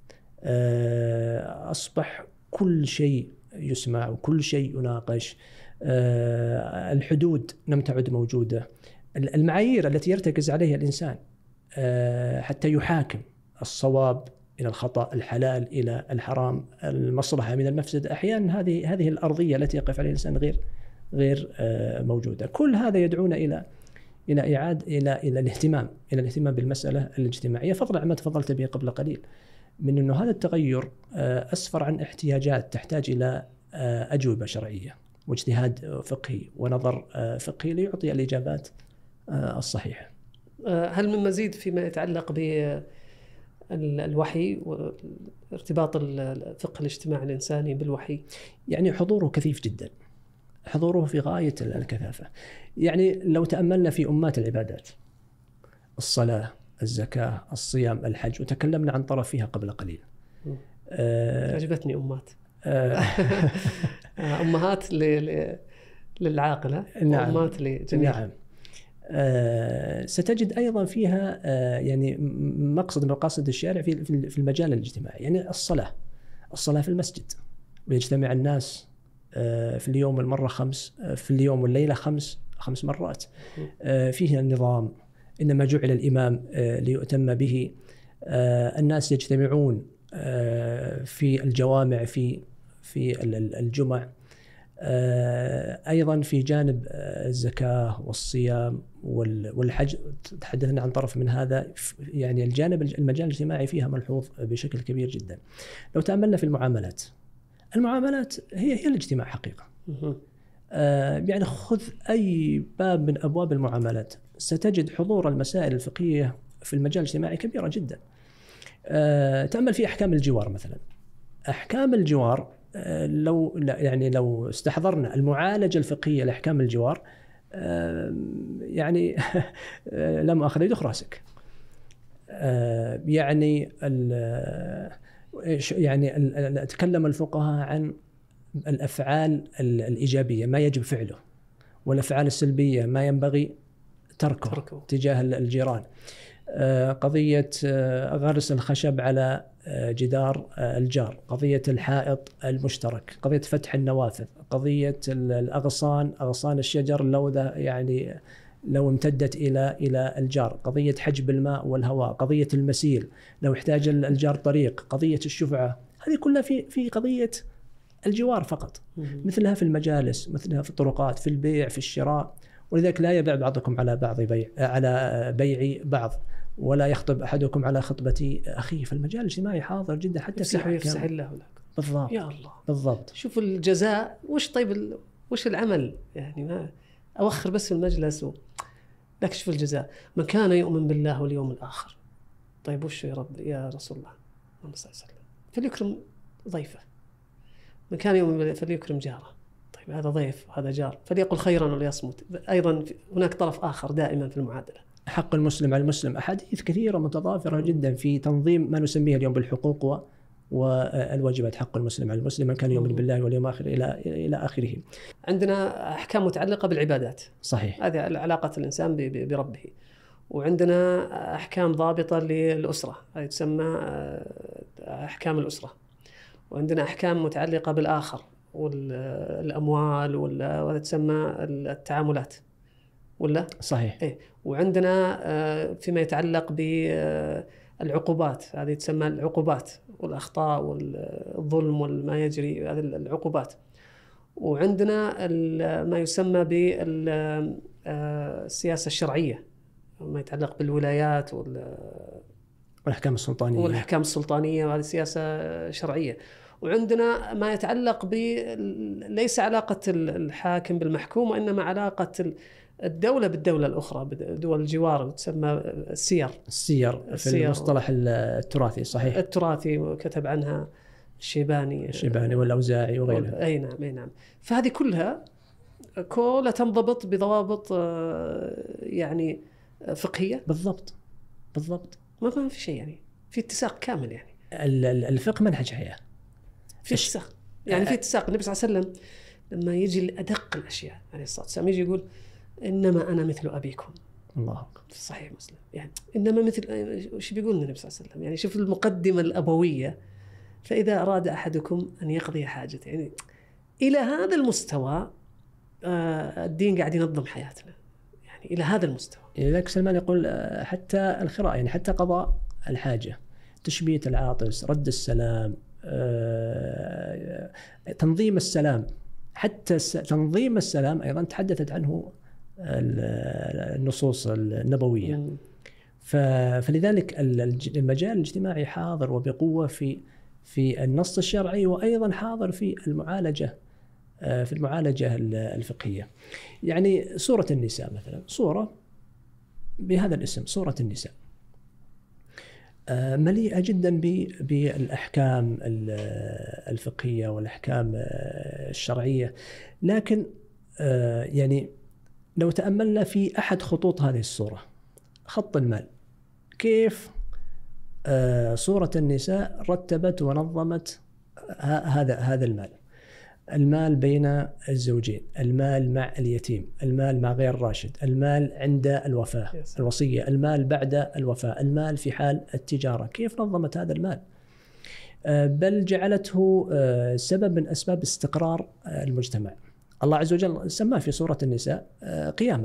أصبح كل شيء يسمع وكل شيء يناقش، الحدود لم تعد موجودة، المعايير التي يرتكز عليها الإنسان حتى يحاكم الصواب إلى الخطأ، الحلال إلى الحرام، المصلحة من المفسد، أحيانا هذه هذه الأرضية التي يقف عليها الإنسان غير غير موجودة. كل هذا يدعونا إلى إلى إعادة إلى إلى الاهتمام إلى الاهتمام بالمسألة الاجتماعية، فضلا عما تفضلت به قبل قليل من أنه هذا التغير أسفر عن احتياجات تحتاج إلى أجوبة شرعية واجتهاد فقهي ونظر فقهي ليعطي الإجابات الصحيحة. هل من مزيد فيما يتعلق بالوحي وارتباط الفقه الاجتماعي الإنساني بالوحي؟ يعني حضوره كثيف جدا، حضوره في غاية الكثافة. يعني لو تأملنا في أمات العبادات، الصلاة، الزكاة، الصيام، الحج، وتكلمنا عن طرفها قبل قليل. أه عجبتني أمات. أمهات للعاقلة، نعم، وأمات لجميع. نعم. أه ستجد أيضا فيها أه يعني مقصد من مقاصد الشارع في في المجال الاجتماعي. يعني الصلاة الصلاة في المسجد، ويجتمع الناس أه في اليوم المرة خمس، في اليوم والليلة خمس خمس مرات. أه فيها النظام، إنما جعل الإمام أه ليؤتم به. أه الناس يجتمعون أه في الجوامع، في في الجمع. أيضا في جانب الزكاة والصيام والحج تحدثنا عن طرف من هذا. يعني الجانب المجال الاجتماعي فيها ملحوظ بشكل كبير جدا. لو تأملنا في المعاملات، المعاملات هي هي الاجتماع حقيقة. يعني خذ أي باب من أبواب المعاملات ستجد حضور المسائل الفقهية في المجال الاجتماعي كبيرة جدا. تأمل في أحكام الجوار مثلا. أحكام الجوار لو يعني لو استحضرنا المعالجة الفقهية لأحكام الجوار، يعني لم أخذ يدخل راسك. يعني يعني تكلم الفقهاء عن الأفعال الإيجابية ما يجب فعله، والأفعال السلبية ما ينبغي تركه, تركه. تجاه الجيران. قضية غرس الخشب على جدار الجار، قضية الحائط المشترك، قضية فتح النوافذ، قضية الأغصان، أغصان الشجر لو يعني لو امتدت إلى إلى الجار، قضية حجب الماء والهواء، قضية المسيل لو احتاج الجار طريق، قضية الشفعة. هذه كلها في في قضية الجوار فقط. مثلها في المجالس، مثلها في الطرقات، في البيع، في الشراء. ولذلك لا يبيع بعضكم على بعض بيع على بيع بعض، ولا يخطب أحدكم على خطبة أخيه. في المجال الاجتماعي حاضر جدا حتى في أحكام. يفسح الله لك. بالضبط. يا الله. بالضبط. شوف الجزاء وش طيب ال... وش العمل يعني، ما أوخر بس المجلس و... لك شوف الجزاء، من كان يؤمن بالله واليوم الآخر. طيب وش يا رب يا رسول الله صلى الله عليه وسلم؟ فليكرم ضيفه. من كان يؤمن بالله فليكرم جاره. طيب هذا ضيف وهذا جار، فليقل خيرا وليصمت. أيضا هناك طرف آخر دائما في المعادلة. حق المسلم على المسلم، أحاديث كثيرة متضافرة جدا في تنظيم ما نسميه اليوم بالحقوق والواجبات. حق المسلم على المسلم، من كان يؤمن بالله واليوم الآخر إلى إلى آخره. عندنا أحكام متعلقة بالعبادات. صحيح. هذه علاقة الإنسان بربه. وعندنا أحكام ضابطة للأسرة، هذه تسمى أحكام الأسرة. وعندنا أحكام متعلقة بالآخر والأموال، وهذا تسمى التعاملات. ولا صحيح. إيه. وعندنا فيما يتعلق بالعقوبات، هذه تسمى العقوبات والأخطاء والظلم وما يجري، هذه العقوبات. وعندنا ما يسمى بالسياسة الشرعية، ما يتعلق بالولايات والأحكام السلطانية والأحكام السلطانية، وهذه سياسة شرعية. وعندنا ما يتعلق ب ليس علاقة الحاكم بالمحكوم، وإنما علاقة الدولة بالدولة الأخرى، دول الجوار، تسمى السير. السير في السير المصطلح التراثي. صحيح. التراثي، وكتب عنها الشيباني الشيباني والأوزاعي وغيرها. أي نعم أي نعم. فهذه كلها كلها تنضبط بضوابط يعني فقهية. بالضبط بالضبط، ما ما في شيء يعني، في اتساق كامل يعني. الفقه منهج حياة، في اتساق يعني، في اتساق. النبي صلى الله عليه وسلم لما يجي لأدق الأشياء عليه الصلاة والسلام يجي يقول إنما أنا مثل أبيكم. الله في صحيح مسلم يعني، إنما مثل وش بيقول النبي صلى الله عليه وسلم يعني؟ شوف المقدمة الأبوية، فإذا أراد أحدكم أن يقضي حاجته، يعني إلى هذا المستوى الدين قاعد ينظم حياتنا يعني، إلى هذا المستوى. لذلك سلمان يقول حتى الخراء يعني، حتى قضاء الحاجة، تشبيت العاطس، رد السلام، تنظيم السلام، حتى تنظيم السلام أيضا تحدثت عنه النصوص النبوية. فلذلك المجال الاجتماعي حاضر وبقوة في في النص الشرعي، وأيضا حاضر في المعالجة في المعالجة الفقهية. يعني سورة النساء مثلا، سورة بهذا الاسم، سورة النساء، مليئة جدا بالأحكام الفقهية والأحكام الشرعية. لكن يعني لو تأملنا في أحد خطوط هذه السورة، خط المال، كيف سورة النساء رتبت ونظمت هذا هذا المال، المال بين الزوجين، المال مع اليتيم، المال مع غير راشد، المال عند الوفاة الوصية، المال بعد الوفاة، المال في حال التجارة. كيف نظمت هذا المال؟ بل جعلته سبب من أسباب استقرار المجتمع. الله عز وجل سماه في سورة النساء قيامة،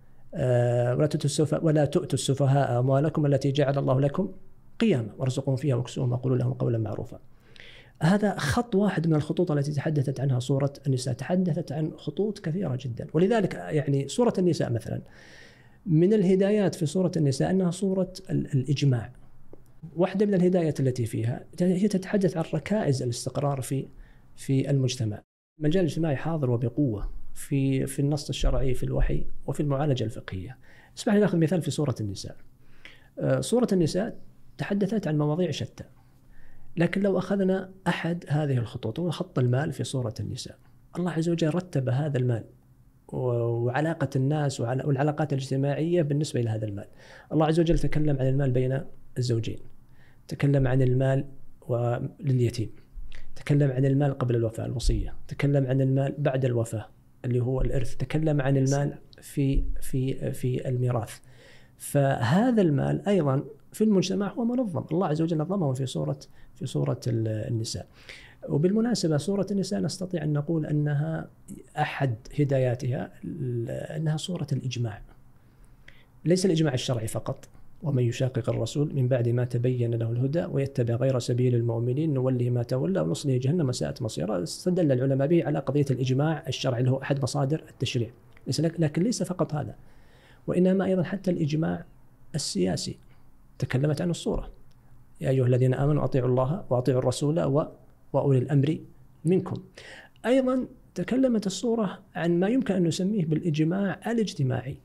ولا تؤتوا السفهاء أموالكم التي جعل الله لكم قيامة وارزقهم فيها واكسوهم وقولوا لهم قولا معروفا. هذا خط واحد من الخطوط التي تحدثت عنها سورة النساء، تحدثت عن خطوط كثيرة جدا. ولذلك يعني سورة النساء مثلا من الهدايات في سورة النساء أنها سورة الإجماع. واحدة من الهدايات التي فيها هي تتحدث عن ركائز الاستقرار في في المجتمع. المجال الاجتماعي حاضر وبقوة في في النص الشرعي، في الوحي، وفي المعالجة الفقهية. اسمح لي ناخذ مثال في سورة النساء. سورة النساء تحدثت عن مواضيع شتى، لكن لو أخذنا أحد هذه الخطوط هو خط المال في سورة النساء، الله عز وجل رتب هذا المال وعلاقة الناس والعلاقات الاجتماعية بالنسبة إلى هذا المال. الله عز وجل تكلم عن المال بين الزوجين، تكلم عن المال لليتيم، تكلم عن المال قبل الوفاة الوصية، تكلم عن المال بعد الوفاة اللي هو الإرث، تكلم عن المال في في في الميراث. فهذا المال أيضا في المجتمع هو منظم، الله عز وجل نظمه في سورة في سورة النساء. وبالمناسبة سورة النساء نستطيع أن نقول أنها أحد هداياتها أنها سورة الإجماع، ليس الإجماع الشرعي فقط. ومن يشاقق الرسول من بعد ما تبين له الهدى ويتبع غير سبيل المؤمنين نوله ما تولى ونصله جهنم وساءت مصيرا. استدل العلماء به على قضية الإجماع الشرعي اللي هو أحد مصادر التشريع، لكن ليس فقط هذا، وإنما أيضا حتى الإجماع السياسي تكلمت عنه السورة. يا أيها الذين آمنوا أطيعوا الله وأطيعوا الرسول وأولي الأمر منكم. أيضا تكلمت السورة عن ما يمكن أن نسميه بالإجماع الاجتماعي،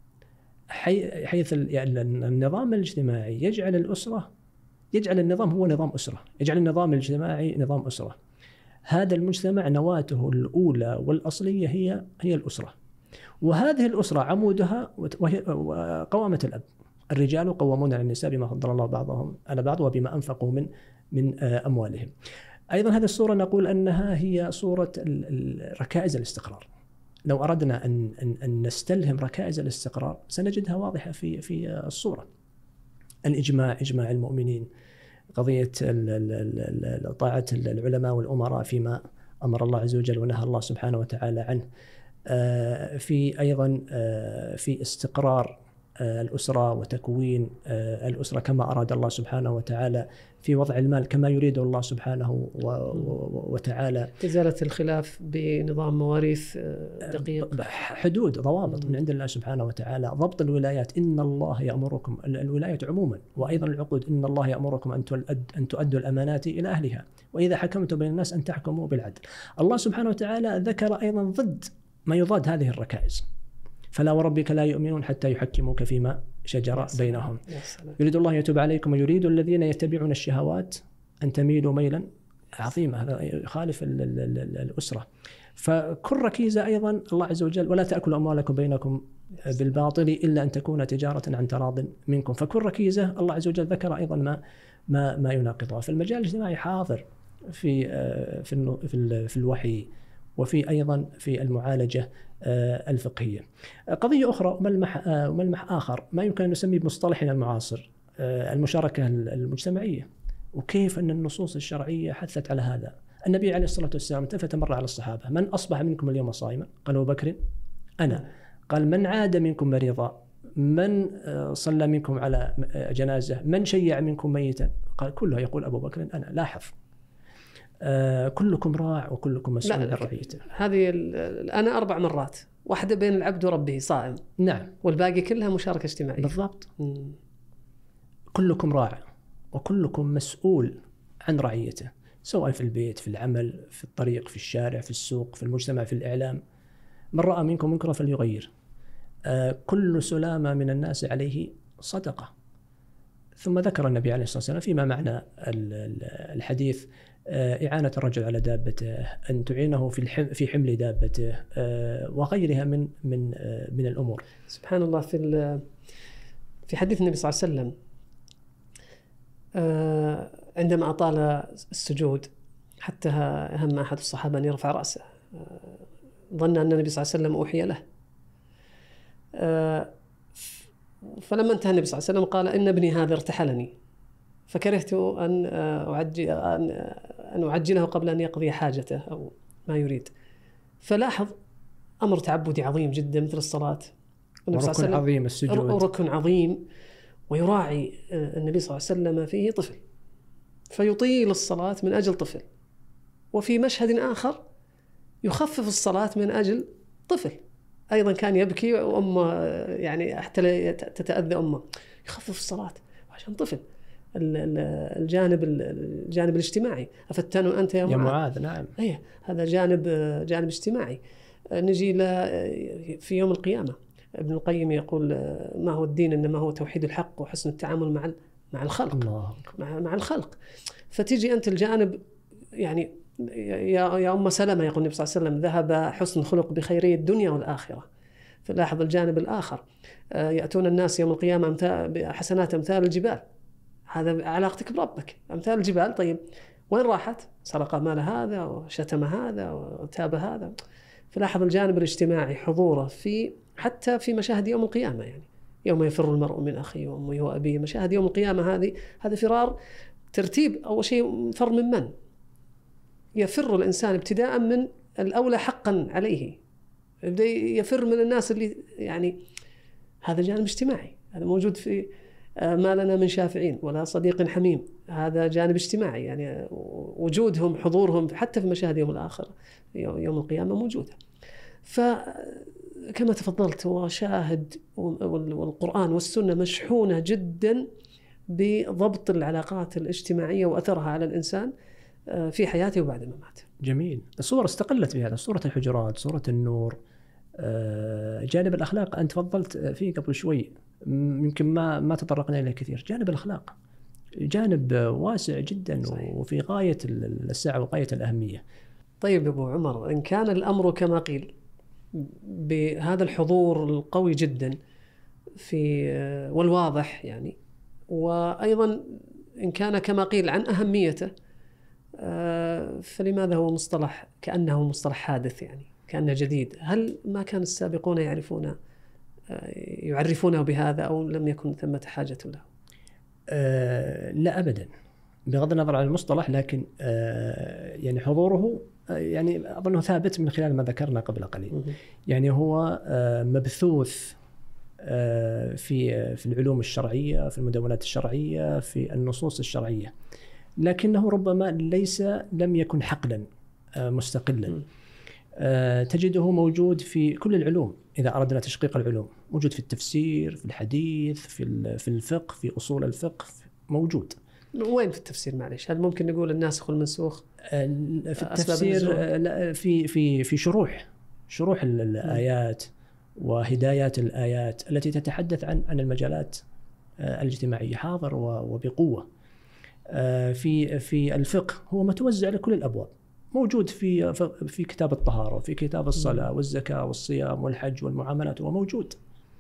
حيث النظام الاجتماعي يجعل الأسرة يجعل النظام هو نظام أسرة، يجعل النظام الاجتماعي نظام أسرة. هذا المجتمع نواته الأولى والأصلية هي هي الأسرة، وهذه الأسرة عمودها وقوامة الأب. الرجال قوامون على النساء بما فضل الله بعضهم على بعض وبما أنفقوا من من أموالهم. أيضا هذه السورة نقول أنها هي سورة ركائز الاستقرار. لو أردنا أن أن نستلهم ركائز الاستقرار سنجدها واضحة في في السورة. الإجماع، إجماع المؤمنين، قضية طاعة العلماء والأمراء فيما أمر الله عز وجل ونهى الله سبحانه وتعالى عنه. في أيضا في استقرار الأسرة وتكوين الأسرة كما أراد الله سبحانه وتعالى، في وضع المال كما يريد الله سبحانه وتعالى. إزالة الخلاف بنظام مواريث دقيق، حدود، ضوابط من عند الله سبحانه وتعالى. ضبط الولايات، إن الله يأمركم، الولايات عموما، وأيضا العقود، إن الله يأمركم أن تؤدوا الأمانات إلى أهلها وإذا حكمتم بين الناس أن تحكموا بالعدل. الله سبحانه وتعالى ذكر أيضا ضد ما يضاد هذه الركائز: فلا وربك لا يؤمنون حتى يحكموك فيما شجر بينهم يريد الله يتوب عليكم ويريد الذين يتبعون الشهوات أن تميلوا ميلا عظيمة، هذا يخالف ال ال ال الأسرة. فكل ركيزة أيضا الله عز وجل ولا تأكلوا أموالكم بينكم بالباطل إلا أن تكون تجارة عن تراض منكم. فكل ركيزة الله عز وجل ذكر أيضا ما ما ما يناقضها. فالمجال الاجتماعي حاضر في في في, في الوحي وفي أيضا في المعالجة الفقهية. قضية أخرى وملمح وملمح آخر ما يمكن أن نسميه بمصطلحنا المعاصر المشاركة المجتمعية، وكيف أن النصوص الشرعية حثت على هذا. النبي عليه الصلاة والسلام التفت مرة على الصحابة: من أصبح منكم اليوم صائما؟ قال أبو بكر أنا. قال: من عاد منكم مريضا؟ من صلى منكم على جنازة؟ من شيع منكم ميتا؟ قال: كله يقول أبو بكر أنا. لاحظ آه كلكم راع وكلكم مسؤول عن رعيته. هذه أنا أربع مرات، واحدة بين العبد وربه صائم، نعم، والباقي كلها مشاركة اجتماعية. بالضبط. مم. كلكم راع وكلكم مسؤول عن رعيته، سواء في البيت، في العمل، في الطريق، في الشارع، في السوق، في المجتمع، في الإعلام. من رأى منكم منكرا فليغير. آه كل سلامة من الناس عليه صدقة. ثم ذكر النبي عليه الصلاة والسلام فيما معنى الحديث إعانة الرجل على دابته، أن تعينه في في حمل دابته، وغيرها من من من الأمور. سبحان الله. في في حديث النبي صلى الله عليه وسلم عندما أطال السجود حتى هم أحد الصحابة أن يرفع رأسه، ظن أن النبي صلى الله عليه وسلم أوحي له. فلما انتهى النبي صلى الله عليه وسلم قال: إن ابني هذا ارتحلني فكرهت أن أعجل أن أعجله قبل أن يقضي حاجته أو ما يريد. فلاحظ أمر تعبدي عظيم جدا مثل الصلاة، وركن عظيم السجود، وركن عظيم، ويراعي النبي صلى الله عليه وسلم فيه طفل فيطيل الصلاة من أجل طفل، وفي مشهد آخر يخفف الصلاة من أجل طفل أيضا كان يبكي وأمه يعني حتى تتأذى أمه، يخفف الصلاة عشان طفل. الجانب الجانب الاجتماعي، أفتن أنت يا معاذ, يا معاذ نعم. أيه هذا جانب جانب اجتماعي. نجي في يوم القيامة ابن القيم يقول: ما هو الدين إنما هو توحيد الحق وحسن التعامل مع مع الخلق. الله. مع مع الخلق. فتيجي أنت الجانب يعني يا يا أم سلمة يقول النبي صلى الله عليه وسلم: ذهب حسن الخلق بخيري الدنيا والآخرة. فلاحظ الجانب الآخر: يأتون الناس يوم القيامة بحسنات أمثال الجبال. هذا علاقتك بربك أمثال الجبال. طيب وين راحت؟ سرق مال هذا وشتم هذا وتاب هذا. فلاحظ الجانب الاجتماعي حضوره في حتى في مشاهد يوم القيامة، يعني يوم يفر المرء من أخيه وأمه وأبيه. مشاهد يوم القيامة هذه هذا فرار ترتيب. أول شيء فر من من؟ يفر الإنسان ابتداء من الأولى حقا عليه، يبدأ يفر من الناس اللي يعني هذا جانب اجتماعي، هذا موجود في ما لنا من شافعين ولا صديق حميم. هذا جانب اجتماعي، يعني وجودهم حضورهم حتى في مشاهد يوم الآخرة يوم القيامة موجودة. فكما تفضلت وشاهد والقرآن والسنة مشحونة جدا بضبط العلاقات الاجتماعية وأثرها على الإنسان في حياته وبعد ما مات. جميل. الصور استقلت بهذا، صورة الحجرات، صورة النور، جانب الأخلاق أنت تفضلت فيه قبل شوي، يمكن ما ما تطرقنا إليه كثير. جانب الأخلاق جانب واسع جدا. صحيح. وفي غاية السعة وغاية الأهمية. طيب أبو عمر، إن كان الأمر كما قيل بهذا الحضور القوي جدا في والواضح يعني، وأيضا إن كان كما قيل عن أهميته، فلماذا هو مصطلح كأنه مصطلح حادث، يعني كأنه جديد؟ هل ما كان السابقون يعرفون يعرفونه بهذا أو لم يكن ثمة حاجة له؟ أه لا أبدا، بغض النظر عن المصطلح، لكن أه يعني حضوره أه يعني أظنه ثابت من خلال ما ذكرنا قبل قليل. يعني هو أه مبثوث أه في في العلوم الشرعية، في المدونات الشرعية، في النصوص الشرعية، لكنه ربما ليس لم يكن حقلا أه مستقلا. أه تجده موجود في كل العلوم. إذا أردنا تشقيق العلوم موجود في التفسير، في الحديث، في في الفقه، في أصول الفقه موجود. وين في التفسير معلش؟ هل ممكن نقول الناسخ والمنسوخ؟ في التفسير في في في شروح شروح الآيات وهدايات الآيات التي تتحدث عن عن المجالات الاجتماعية حاضر وبقوة. في في الفقه هو متوزع على كل الأبواب، موجود في في كتاب الطهارة وفي كتاب الصلاة والزكاة والصيام والحج والمعاملات، هو موجود.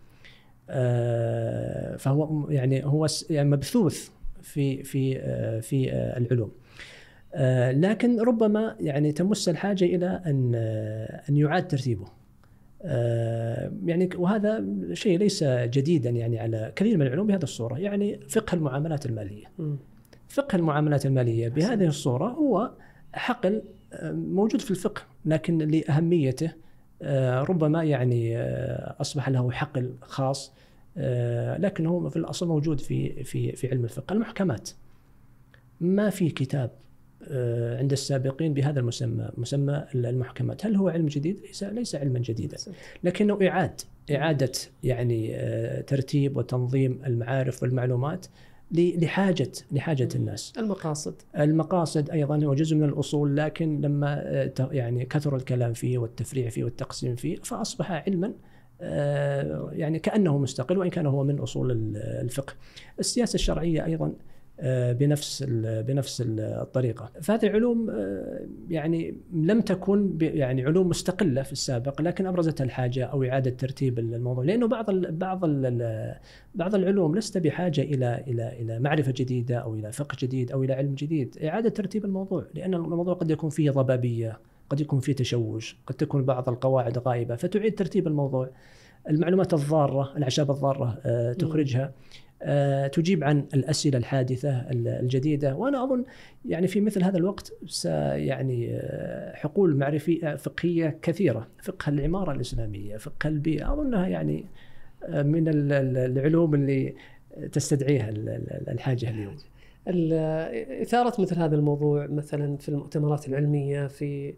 فهو يعني هو يعني مبثوث في في في العلوم، لكن ربما يعني تمس الحاجة إلى أن أن يعاد ترتيبه. يعني وهذا شيء ليس جديدا يعني على كثير من العلوم بهذه الصورة. يعني فقه المعاملات المالية، فقه المعاملات المالية بهذه الصورة هو حقل موجود في الفقه، لكن لأهميته ربما يعني أصبح له حقل خاص، لكنه في الأصل موجود في في في علم الفقه. المحكمات ما في كتاب عند السابقين بهذا المسمى، مسمى المحكمات. هل هو علم جديد؟ ليس ليس علما جديدا، لكنه إعادة إعادة يعني ترتيب وتنظيم المعارف والمعلومات لحاجة لحاجة الناس. المقاصد المقاصد أيضا هو جزء من الأصول، لكن لما يعني كثر الكلام فيه والتفريع فيه والتقسيم فيه فأصبح علما يعني كأنه مستقل، وإن كان هو من أصول الفقه. السياسة الشرعية أيضا بنفس بنفس الطريقة. فهذه العلوم يعني لم تكن يعني علوم مستقلة في السابق، لكن أبرزتها الحاجة أو إعادة ترتيب الموضوع، لأنه بعض ال بعض ال بعض العلوم لست بحاجة إلى إلى إلى معرفة جديدة أو إلى فقه جديد أو إلى علم جديد، إعادة ترتيب الموضوع، لأن الموضوع قد يكون فيه ضبابية، قد يكون فيه تشوش، قد تكون بعض القواعد غائبة، فتعيد ترتيب الموضوع. المعلومات الضارة، الأعشاب الضارة تخرجها، تجيب عن الأسئلة الحادثة الجديدة. وأنا أظن يعني في مثل هذا الوقت يعني حقول معرفية فقهية كثيرة، فقه العمارة الإسلامية، فقه البيئة، أظنها يعني من العلوم اللي تستدعيها الحاجة اليوم. إثارة مثل هذا الموضوع مثلا في المؤتمرات العلمية، في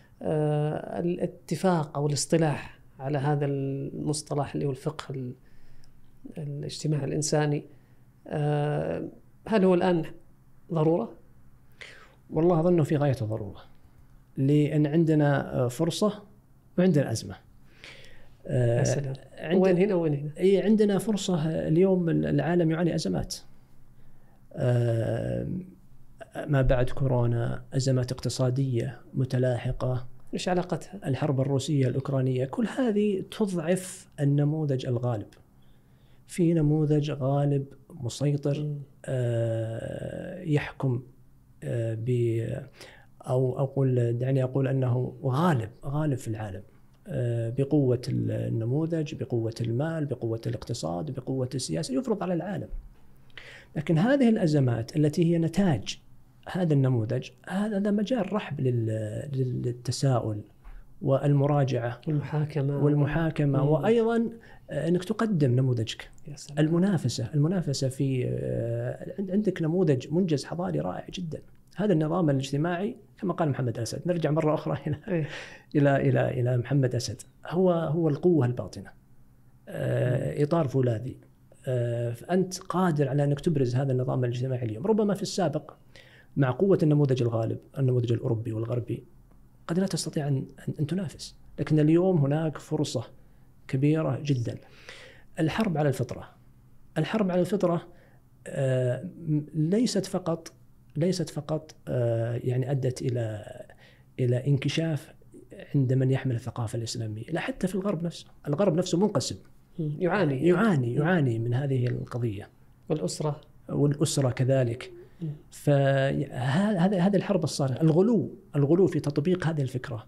الاتفاق أو الاصطلاح على هذا المصطلح اللي هو الفقه الاجتماعي الإنساني، هل هو الآن ضرورة؟ والله أظنه في غاية الضرورة، لأن عندنا فرصة وعندنا أزمة. عند... وين هنا وين هنا؟ أي عندنا فرصة. اليوم العالم يعاني أزمات، ما بعد كورونا، أزمات اقتصادية متلاحقة. إيش علاقتها؟ الحرب الروسية الأوكرانية، كل هذه تضعف النموذج الغالب. في نموذج غالب مسيطر يحكم ب أو أقول دعني أقول أنه غالب غالب في العالم بقوة النموذج، بقوة المال، بقوة الاقتصاد، بقوة السياسة، يفرض على العالم. لكن هذه الأزمات التي هي نتاج هذا النموذج، هذا مجال رحب للتساؤل والمراجعة والمحاكمة والمحاكمة وأيضا أنك تقدم نموذجك. المنافسة المنافسة في عندك نموذج منجز حضاري رائع جدا. هذا النظام الاجتماعي كما قال محمد أسد، نرجع مرة أخرى إلى إيه؟ إلى إلى إلى محمد أسد، هو هو القوة الباطنة، إطار فولاذي. فأنت قادر على أنك تبرز هذا النظام الاجتماعي اليوم. ربما في السابق مع قوة النموذج الغالب، النموذج الأوروبي والغربي، قد لا تستطيع أن أن تنافس، لكن اليوم هناك فرصة كبيرة جدا. الحرب على الفطرة، الحرب على الفطرة ليست فقط ليست فقط يعني أدت إلى إلى انكشاف عند من يحمل الثقافة الإسلامية، لا حتى في الغرب نفسه، الغرب نفسه منقسم، يعاني يعاني يعاني من هذه القضية. والأسرة والأسرة كذلك. فهذا هذا الحرب الصارمة، الغلو الغلو في تطبيق هذه الفكرة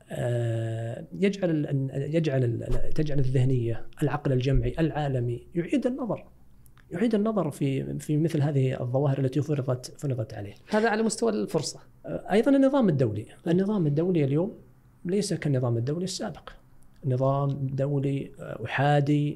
يجعل يجعل تجعل الذهنية، العقل الجمعي العالمي يعيد النظر يعيد النظر في في مثل هذه الظواهر التي فرضت فرضت عليه. هذا على مستوى الفرصة. أيضا النظام الدولي، النظام الدولي اليوم ليس كالنظام الدولي السابق. نظام دولي أحادي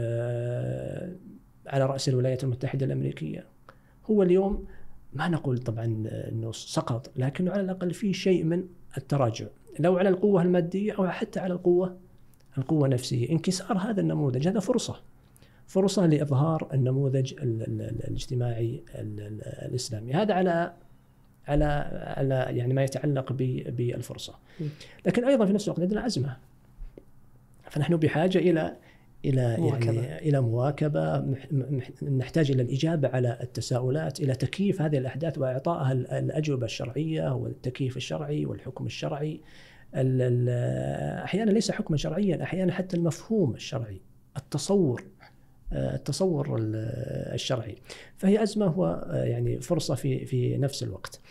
على رأس الولايات المتحدة الأمريكية، هو اليوم ما نقول طبعا أنه سقط، لكنه على الأقل في شيء من التراجع، لو على القوة المادية أو حتى على القوة القوة النفسية. انكسار هذا النموذج هذا فرصة فرصة لإظهار النموذج الاجتماعي الإسلامي. هذا على على على يعني ما يتعلق بالفرصة. لكن أيضا في نفس الوقت عندنا أزمة، فنحن بحاجة إلى إلى مواكبة. يعني إلى مواكبة، نحتاج إلى الإجابة على التساؤلات، إلى تكييف هذه الأحداث وإعطائها الأجوبة الشرعية والتكييف الشرعي والحكم الشرعي. أحيانا ليس حكما شرعيا، أحيانا حتى المفهوم الشرعي، التصور التصور الشرعي. فهي أزمة هو يعني فرصة في في نفس الوقت.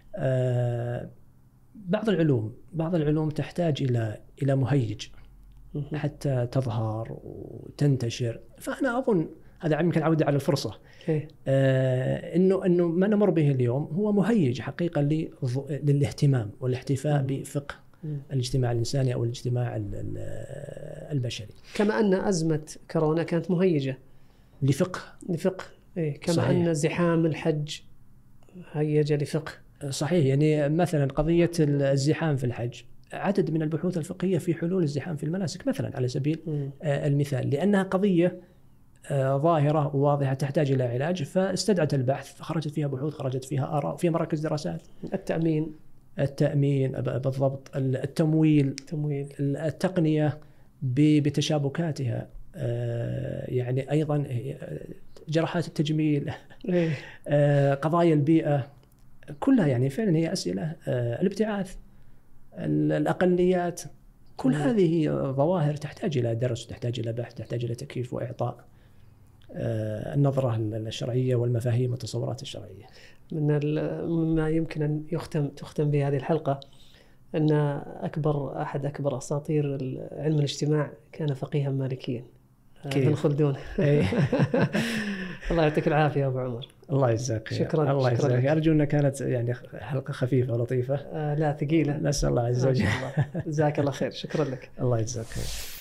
بعض العلوم بعض العلوم تحتاج إلى إلى مهيج حتى تظهر وتنتشر. فأنا أظن هذا يمكن عودة على الفرصة، آه إنه إنه ما نمر به اليوم هو مهيج حقيقة للاهتمام والاحتفاء بفقه الاجتماع الإنساني أو الاجتماع البشري. كما أن أزمة كورونا كانت مهيجة لفقه لفقه إيه. كما صحيح. أن زحام الحج هيج لفقه. صحيح. يعني مثلا قضية الزحام في الحج، عدد من البحوث الفقهية في حلول الزحام في المناسك مثلا على سبيل م. المثال، لأنها قضية ظاهرة وواضحة تحتاج إلى علاج، فاستدعت البحث، خرجت فيها بحوث، خرجت فيها آراء في مراكز دراسات. التأمين التأمين بالضبط، التمويل التمويل التقنية بتشابكاتها، يعني أيضا جراحات التجميل، قضايا البيئة، كلها يعني فعلا هي أسئلة. الابتعاث، الأقليات، كل هذه ظواهر تحتاج إلى درس، تحتاج إلى بحث، تحتاج إلى تكييف وإعطاء النظرة الشرعية والمفاهيم والتصورات الشرعية. من مما يمكن أن يختم تختم به هذه الحلقة أن أكبر أحد أكبر أساطير علم الاجتماع كان فقيها مالكيا، ابن خلدون. الله يعطيك العافية أبو عمر. الله يجزاك خير. شكرا. الله شكرا يجزاك. أرجو أنها كانت يعني حلقة خفيفة ولطيفة. آه لا ثقيلة. نسأل الله عز وجل. جزاك الله خير. شكرا لك. الله يجزاك خير.